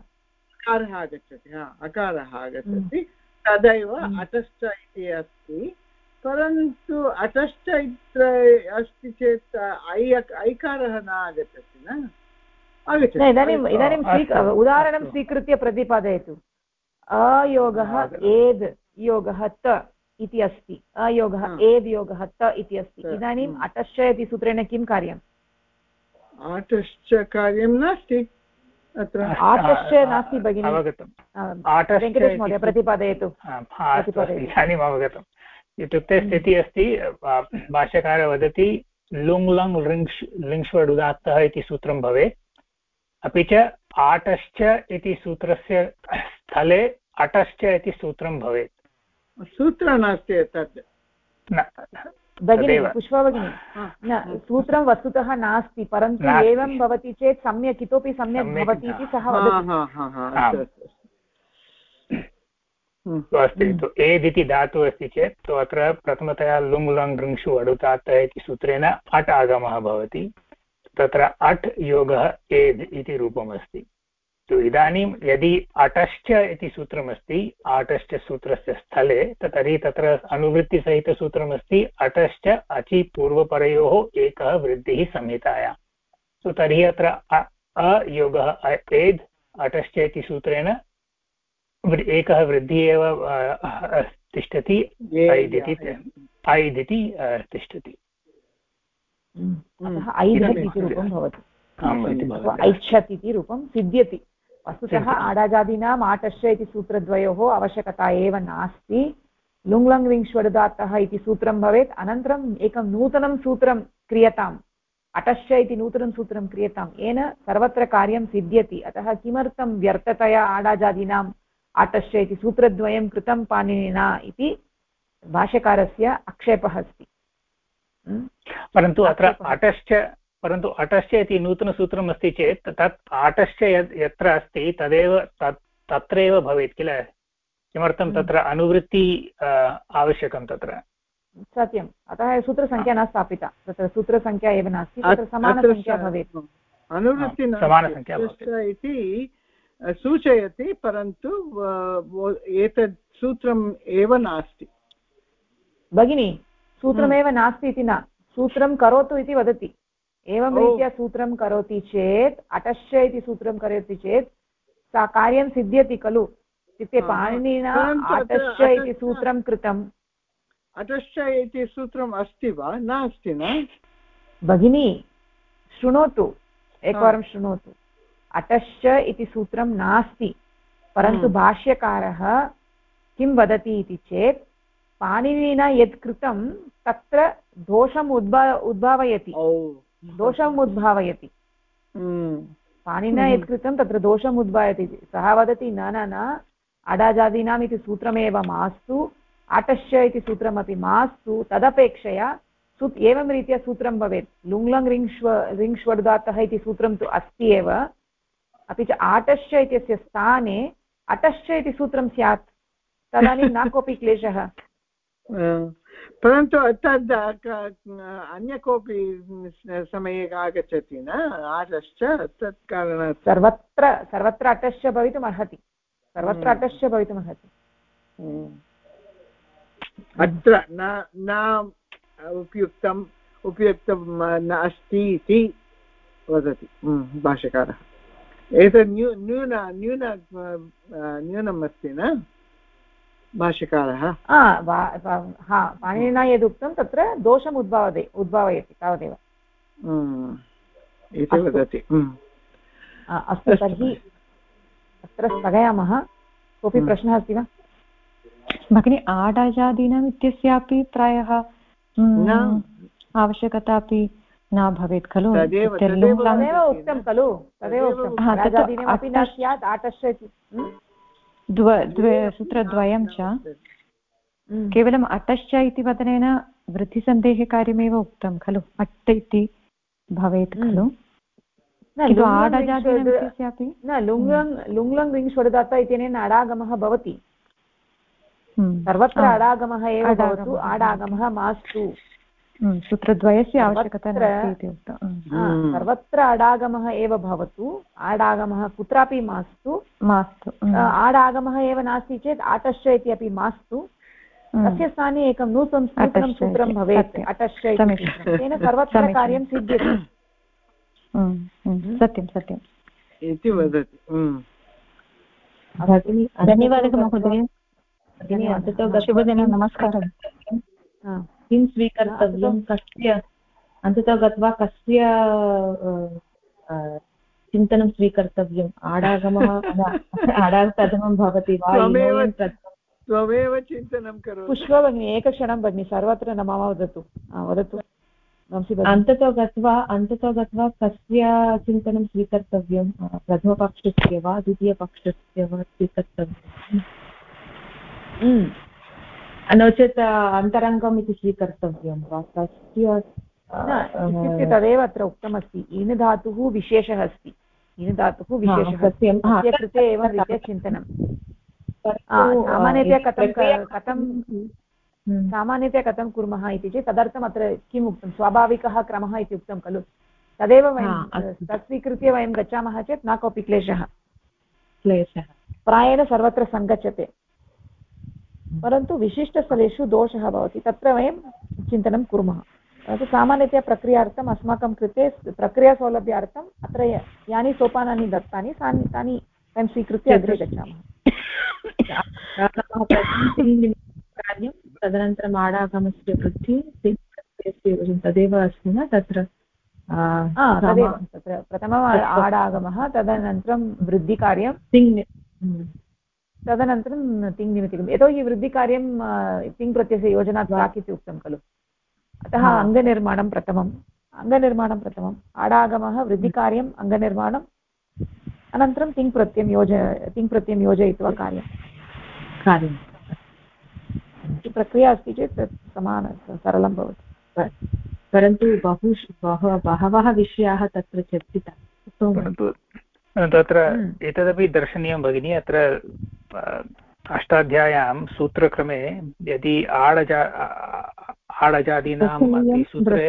आगच्छति तदैव अटश्च इति अस्ति परन्तु अटश्च अस्ति चेत् ऐकारः न आगच्छति न इदानीं उदाहरणं स्वीकृत्य प्रतिपादयतु अयोगः एद् योगः त इति अस्ति अयोगः एद् योगः त इति अस्ति इदानीम् अटश्च इति सूत्रेण किं कार्यम् आटश्च कार्यं नास्ति अत्र आटश्च नास्ति भगिनि वेङ्कटेश महोदय प्रतिपादयतु इदानीम् अवगतम् इत्युक्ते स्थितिः अस्ति भाष्यकारः वदति लुङ् लङ् लिङ्ष्वडुदात्तः इति सूत्रं भवेत् अपि च आटश्च इति सूत्रस्य स्थले अटश्च इति सूत्रं भवेत् सूत्रं नास्ति तत् भगिनी पुष्पा भगिनी न सूत्रं वस्तुतः नास्ति परन्तु एवं भवति चेत् सम्यक् इतोपि सम्यक् भवति इति सः वदति अस्ति एद् इति धातुः अस्ति चेत् तो अत्र प्रथमतया लुङ् लङ् ऋङ्षु अडुतात् इति सूत्रेण अट् आगमः भवति तत्र अट् योगः एद् इति रूपमस्ति अस्तु इदानीं यदि अटश्च इति सूत्रमस्ति आटश्च सूत्रस्य स्थले तर्हि तत्र अनुवृत्तिसहितसूत्रमस्ति अटश्च अचि पूर्वपरयोः एकः वृद्धिः संहितायां सो तर्हि अत्र अयोगः एद् अटश्च इति सूत्रेण एकः वृद्धिः एव तिष्ठति ऐद् इति तिष्ठति अतः ऐधत् इति रूपं भवति ऐच्छत् इति रूपं सिद्ध्यति वस्तुतः आडाजादीनाम् आटश्च इति सूत्रद्वयोः आवश्यकता एव नास्ति लुङ् लिङ् इति सूत्रं भवेत् अनन्तरम् एकं नूतनं सूत्रं क्रियताम् अटश्च इति नूतनं सूत्रं क्रियताम् येन सर्वत्र कार्यं सिद्ध्यति अतः किमर्थं व्यर्थतया आडाजादीनाम् आटश्च इति सूत्रद्वयं कृतं पाणिनिना इति भाष्यकारस्य आक्षेपः अस्ति परन्तु अत्र अटश्च इति नूतनसूत्रम् अस्ति चेत् तत् आटश्च यत्र अस्ति तदेव तत्रैव भवेत् किल किमर्थं तत्र अनुवृत्ति आवश्यकं तत्र सत्यम् अतः सूत्रसङ्ख्या न स्थापिता तत्र सूत्रसङ्ख्या एव नास्ति तत्र समानसङ्ख्या भवेत् समानसङ्ख्या इति सूचयति परन्तु एतत् सूत्रम् एव नास्ति भगिनी सूत्रमेव नास्ति इति न सूत्रं करोतु इति वदति एवं रीत्या सूत्रं करोति चेत् अटश्च इति सूत्रं करोति चेत् सा कार्यं सिद्ध्यति खलु इत्युक्ते पाणिनिना अटश्च इति सूत्रं कृतम् अटश्च इति सूत्रम् अस्ति वा नास्ति न भगिनी शृणोतु एकवारं शृणोतु अटश्च इति सूत्रं नास्ति परन्तु भाष्यकारः किं वदति इति चेत् पाणिनिना यत् कृतं तत्र दोषम् उद्भावयति पाणिनिना यत् कृतं तत्र दोषम् उद्भावयति सः वदति न अडाजादीनाम् इति सूत्रमेव मास्तु आटश्च इति सूत्रमपि मास्तु तदपेक्षया एवं रीत्या सूत्रं भवेत् लुङ् रिङ् इति सूत्रं तु अस्ति एव अपि च आटश्च इत्यस्य स्थाने अटश्च इति सूत्रं स्यात् तदानीं न कोऽपि क्लेशः परन्तु तद् अन्य कोऽपि समये आगच्छति न आटश्च तत् कारणात् सर्वत्र अटश्च भवितुमर्हति अत्र न उपयुक्तं नास्ति इति वदति भाष्यकारः एतत् न्यूनम् अस्ति न भाष्यकारः पाणिनिना यदुक्तं तत्र दोषम् उद्भावयति तावदेव इति वदति अस्तु तर्हि अत्र स्थगयामः कोऽपि प्रश्नः अस्ति वा भगिनी आडाजादीनाम् इत्यस्यापि प्रायः आवश्यकता अपि न भवेत् खलु तदेव उक्तं खलु तदेव उक्तं आडाजादीनामपि न स्यात् आटश्च इति सूत्रद्वयं च केवलम् अटश्च इति वदनेन वृद्धिसन्धेः कार्यमेव उक्तं खलु अट् इति भवेत् खलु किन्तु आडाजादीनामपि न लुङ् रिङ् इत्यनेन अडागमः भवति सर्वत्र अडागमः एव भवतु आडागमः मास्तु सूत्रद्वयस्य आवश्यकता नास्ति इति उक्तं सर्वत्र अडागमः एव भवतु आडागमः कुत्रापि मास्तु आडागमः एव नास्ति चेत् आटश्च इति अपि मास्तु तस्य स्थाने एकं नूतनं सूत्रं भवेत् अटश्च इति तेन सर्वत्र कार्यं सिद्ध्यति सत्यम् इति वदति धन्यवादः महोदय शुभदिनं नमस्कारः किं स्वीकर्तव्यं कस्य अन्ततो गत्वा कस्य चिन्तनं स्वीकर्तव्यम् आडागमः आडागप्रथमं भवति वा त्वमेव चिन्तनं करोतु पुष्पा भगिनी एकक्षणं भगिनी सर्वत्र न मम वदतु अन्ततो गत्वा कस्य चिन्तनं स्वीकर्तव्यं प्रथमपक्षस्य वा द्वितीयपक्षस्य वा स्वीकर्तव्यम् नो चेत् अन्तरङ्गम् इति स्वीकर्तव्यं वा तस्य इत्युक्ते तदेव अत्र उक्तमस्ति इन् धातुः विशेषः अस्ति इन् धातुः विशेषः तस्य कृते एवं रीत्या चिन्तनं सामान्यतया कथं कुर्मः इति चेत् तदर्थम् अत्र किम् उक्तं स्वाभाविकः क्रमः इति उक्तं खलु तदेव वयं तत् स्वीकृत्य वयं गच्छामः चेत् न कोऽपि क्लेशः क्लेशः प्रायेण सर्वत्र सङ्गच्छते, परन्तु विशिष्टस्थलेषु दोषः भवति, तत्र वयं चिन्तनं कुर्मः। परन्तु सामान्यतया प्रक्रियार्थम् अस्माकं कृते प्रक्रियासौलभ्यार्थम् अत्र यानि सोपानानि दत्तानि तानि वयं स्वीकृत्य अग्रे गच्छामः। कार्यं तदनन्तरम् आडागमस्य वृद्धिः तदेव अस्ति न तत्र? तदेव तत्र प्रथमम् आडागमः, तदनन्तरं वृद्धिकार्यं, तदनन्तरं तिङ् निमित्तिकं। यतोहि वृद्धिकार्यं तिङ् प्रत्ययस्य योजनात् प्राक् इति उक्तं खलु, अतः अङ्गनिर्माणं प्रथमम्, आडागमः, वृद्धिकार्यम्, अङ्गनिर्माणम्, अनन्तरं तिङ् प्रत्ययं योजयित्वा कार्यं प्रक्रिया अस्ति चेत् तत् सरलं भवति। परन्तु बहवः विषयाः तत्र चर्चिताः, परन्तु तत्र एतदपि दर्शनीयं भगिनी। अत्र अष्टाध्याय्यां सूत्रक्रमे यदि आडजादीनां सूत्रे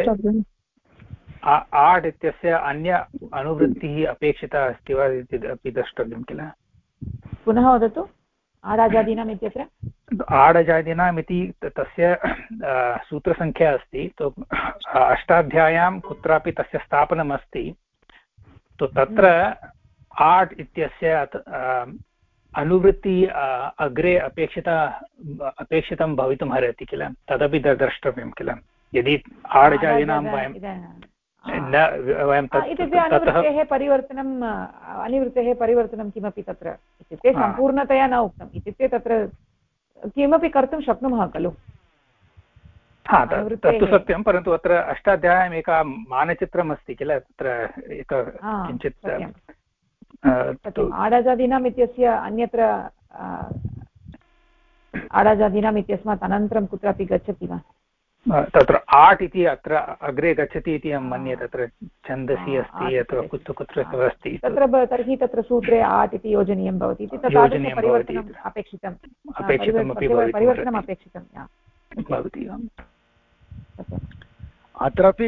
आड् इत्यस्य अन्य अनुवृत्तिः अपेक्षिता अस्ति वा इति अपि द्रष्टव्यं किल। पुनः वदतु, आडाजादीनाम् इत्यत्र आडजादीनाम् इति तस्य सूत्रसङ्ख्या अस्ति, अष्टाध्याय्यां कुत्रापि तस्य स्थापनम् अस्ति, तत्र आड् इत्यस्य अनुवृत्ति अग्रे अपेक्षितं भवितुम् अर्हति किल, तदपि द्रष्टव्यं किल। यदि आडजादीनां वयं इत्युक्ते अनिवृत्तेः परिवर्तनं किमपि तत्र इत्युक्ते सम्पूर्णतया न उक्तम्, इत्युक्ते तत्र किमपि कर्तुं शक्नुमः खलु। तत्तु सत्यं, परन्तु अत्र अष्टाध्याय्याम् एकं मानचित्रम् अस्ति किल, तत्र किञ्चित् आडाजादीनाम् इत्यस्य अन्यत्र आडाजादीनाम् इत्यस्मात् अनन्तरं कुत्रापि गच्छति वा? तत्र आट् इति अत्र अग्रे गच्छति इति अहं मन्ये, तत्र छन्दसि अस्ति अथवा कुत्र कुत्र अस्ति तत्र, तर्हि तत्र सूत्रे आट् इति योजनीयं भवति इति परिवर्तनम् अपेक्षितं भवति। अत्रापि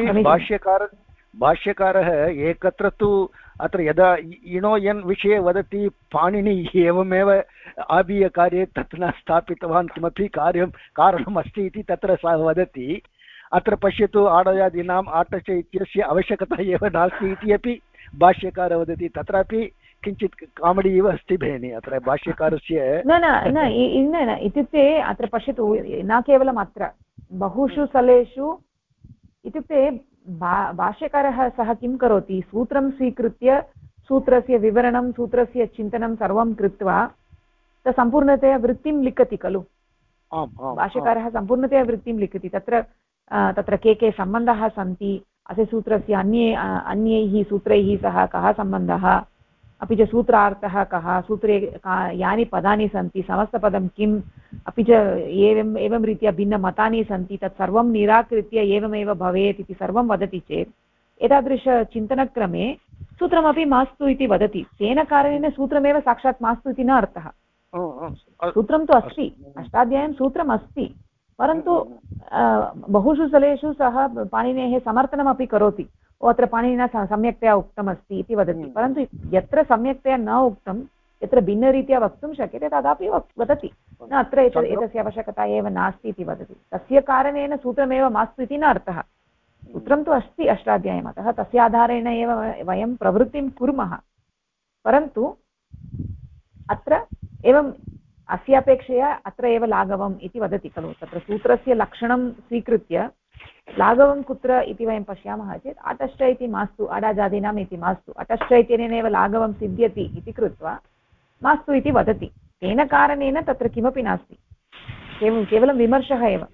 भाष्यकारः एकत्र तु अत्र यदा इणो यन् विषये वदति पाणिनि एवमेव आबीयकार्ये तत् न स्थापितवान्, किमपि कारणम् अस्ति इति तत्र सः वदति। अत्र पश्यतु, आडजादीनाम् आटच इत्यस्य आवश्यकता एव नास्ति इति अपि भाष्यकारः वदति। तत्रापि किञ्चित् कामेडि इव अस्ति भगिनि अत्र भाष्यकारस्य। न इत्युक्ते अत्र पश्यतु, न केवलम् अत्र बहुषु स्थलेषु, इत्युक्ते भाष्यकारः सः किं करोति, सूत्रं स्वीकृत्य सूत्रस्य विवरणं, सूत्रस्य चिन्तनं सर्वं कृत्वा सम्पूर्णतया वृत्तिं लिखति खलु। भाष्यकारः सम्पूर्णतया वृत्तिं लिखति, तत्र के सम्बन्धाः सन्ति, अस्य सूत्रस्य अन्यैः सूत्रैः सह कः सम्बन्धः, अपि च सूत्रार्थः कः, सूत्रे यानि पदानि सन्ति, समस्तपदं किम्, अपि च एवं रीत्या भिन्नमतानि सन्ति, तत् सर्वं निराकृत्य एवमेव भवेत् इति सर्वं वदति चेत् एतादृशचिन्तनक्रमे सूत्रमपि मास्तु इति वदति। तेन कारणेन सूत्रमेव साक्षात् मास्तु इति न अर्थः। सूत्रं तु अस्ति, अष्टाध्याय्यां सूत्रम् अस्ति, परन्तु बहुषु स्थलेषु सः पाणिनेः समर्थनमपि करोति। अत्र पाणिनिना सम्यक्तया उक्तमस्ति इति वदति, परन्तु यत्र सम्यक्तया न उक्तं, यत्र भिन्नरीत्या वक्तुं शक्यते तदापि वदति, न अत्र एतस्य आवश्यकता एव नास्ति इति वदति। तस्य कारणेन सूत्रमेव मास्तु इति न अर्थः। सूत्रं तु अस्ति अष्टाध्याय्याम्, अतः तस्य आधारेण एव वयं प्रवृत्तिं कुर्मः। परन्तु अत्र एवम् अस्यापेक्षया अत्र एव लाघवम् इति वदति खलु। तत्र सूत्रस्य लक्षणं स्वीकृत्य लाघवं कुत्र इति वयं पश्यामः चेत् अटश्च इति मास्तु, अडाजादीनाम् इति मास्तु, अटश्च इत्यनेनैव लाघवं सिद्ध्यति इति कृत्वा मास्तु इति वदति। तेन कारणेन तत्र किमपि नास्ति, केवलं विमर्शः एव।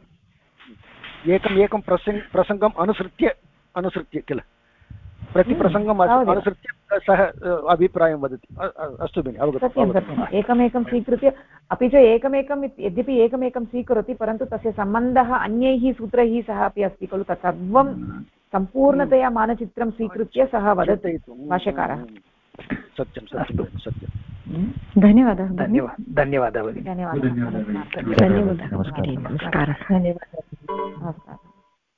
एकं प्रसङ्गम् अनुसृत्य किल, प्रतिप्रसङ्गम् अनुसृत्य सः अभिप्रायं वदति। अस्तु भगिनि, सत्यं एकमेकं स्वीकृत्य, अपि च यद्यपि एकमेकं स्वीकरोति, परन्तु तस्य सम्बन्धः अन्यैः सूत्रैः सह अपि अस्ति खलु। तत् सर्वं सम्पूर्णतया मानचित्रं स्वीकृत्य सः वदति भाष्यकारः। सत्यं सत्यं। धन्यवादः। धन्यवादः। धन्यवादः।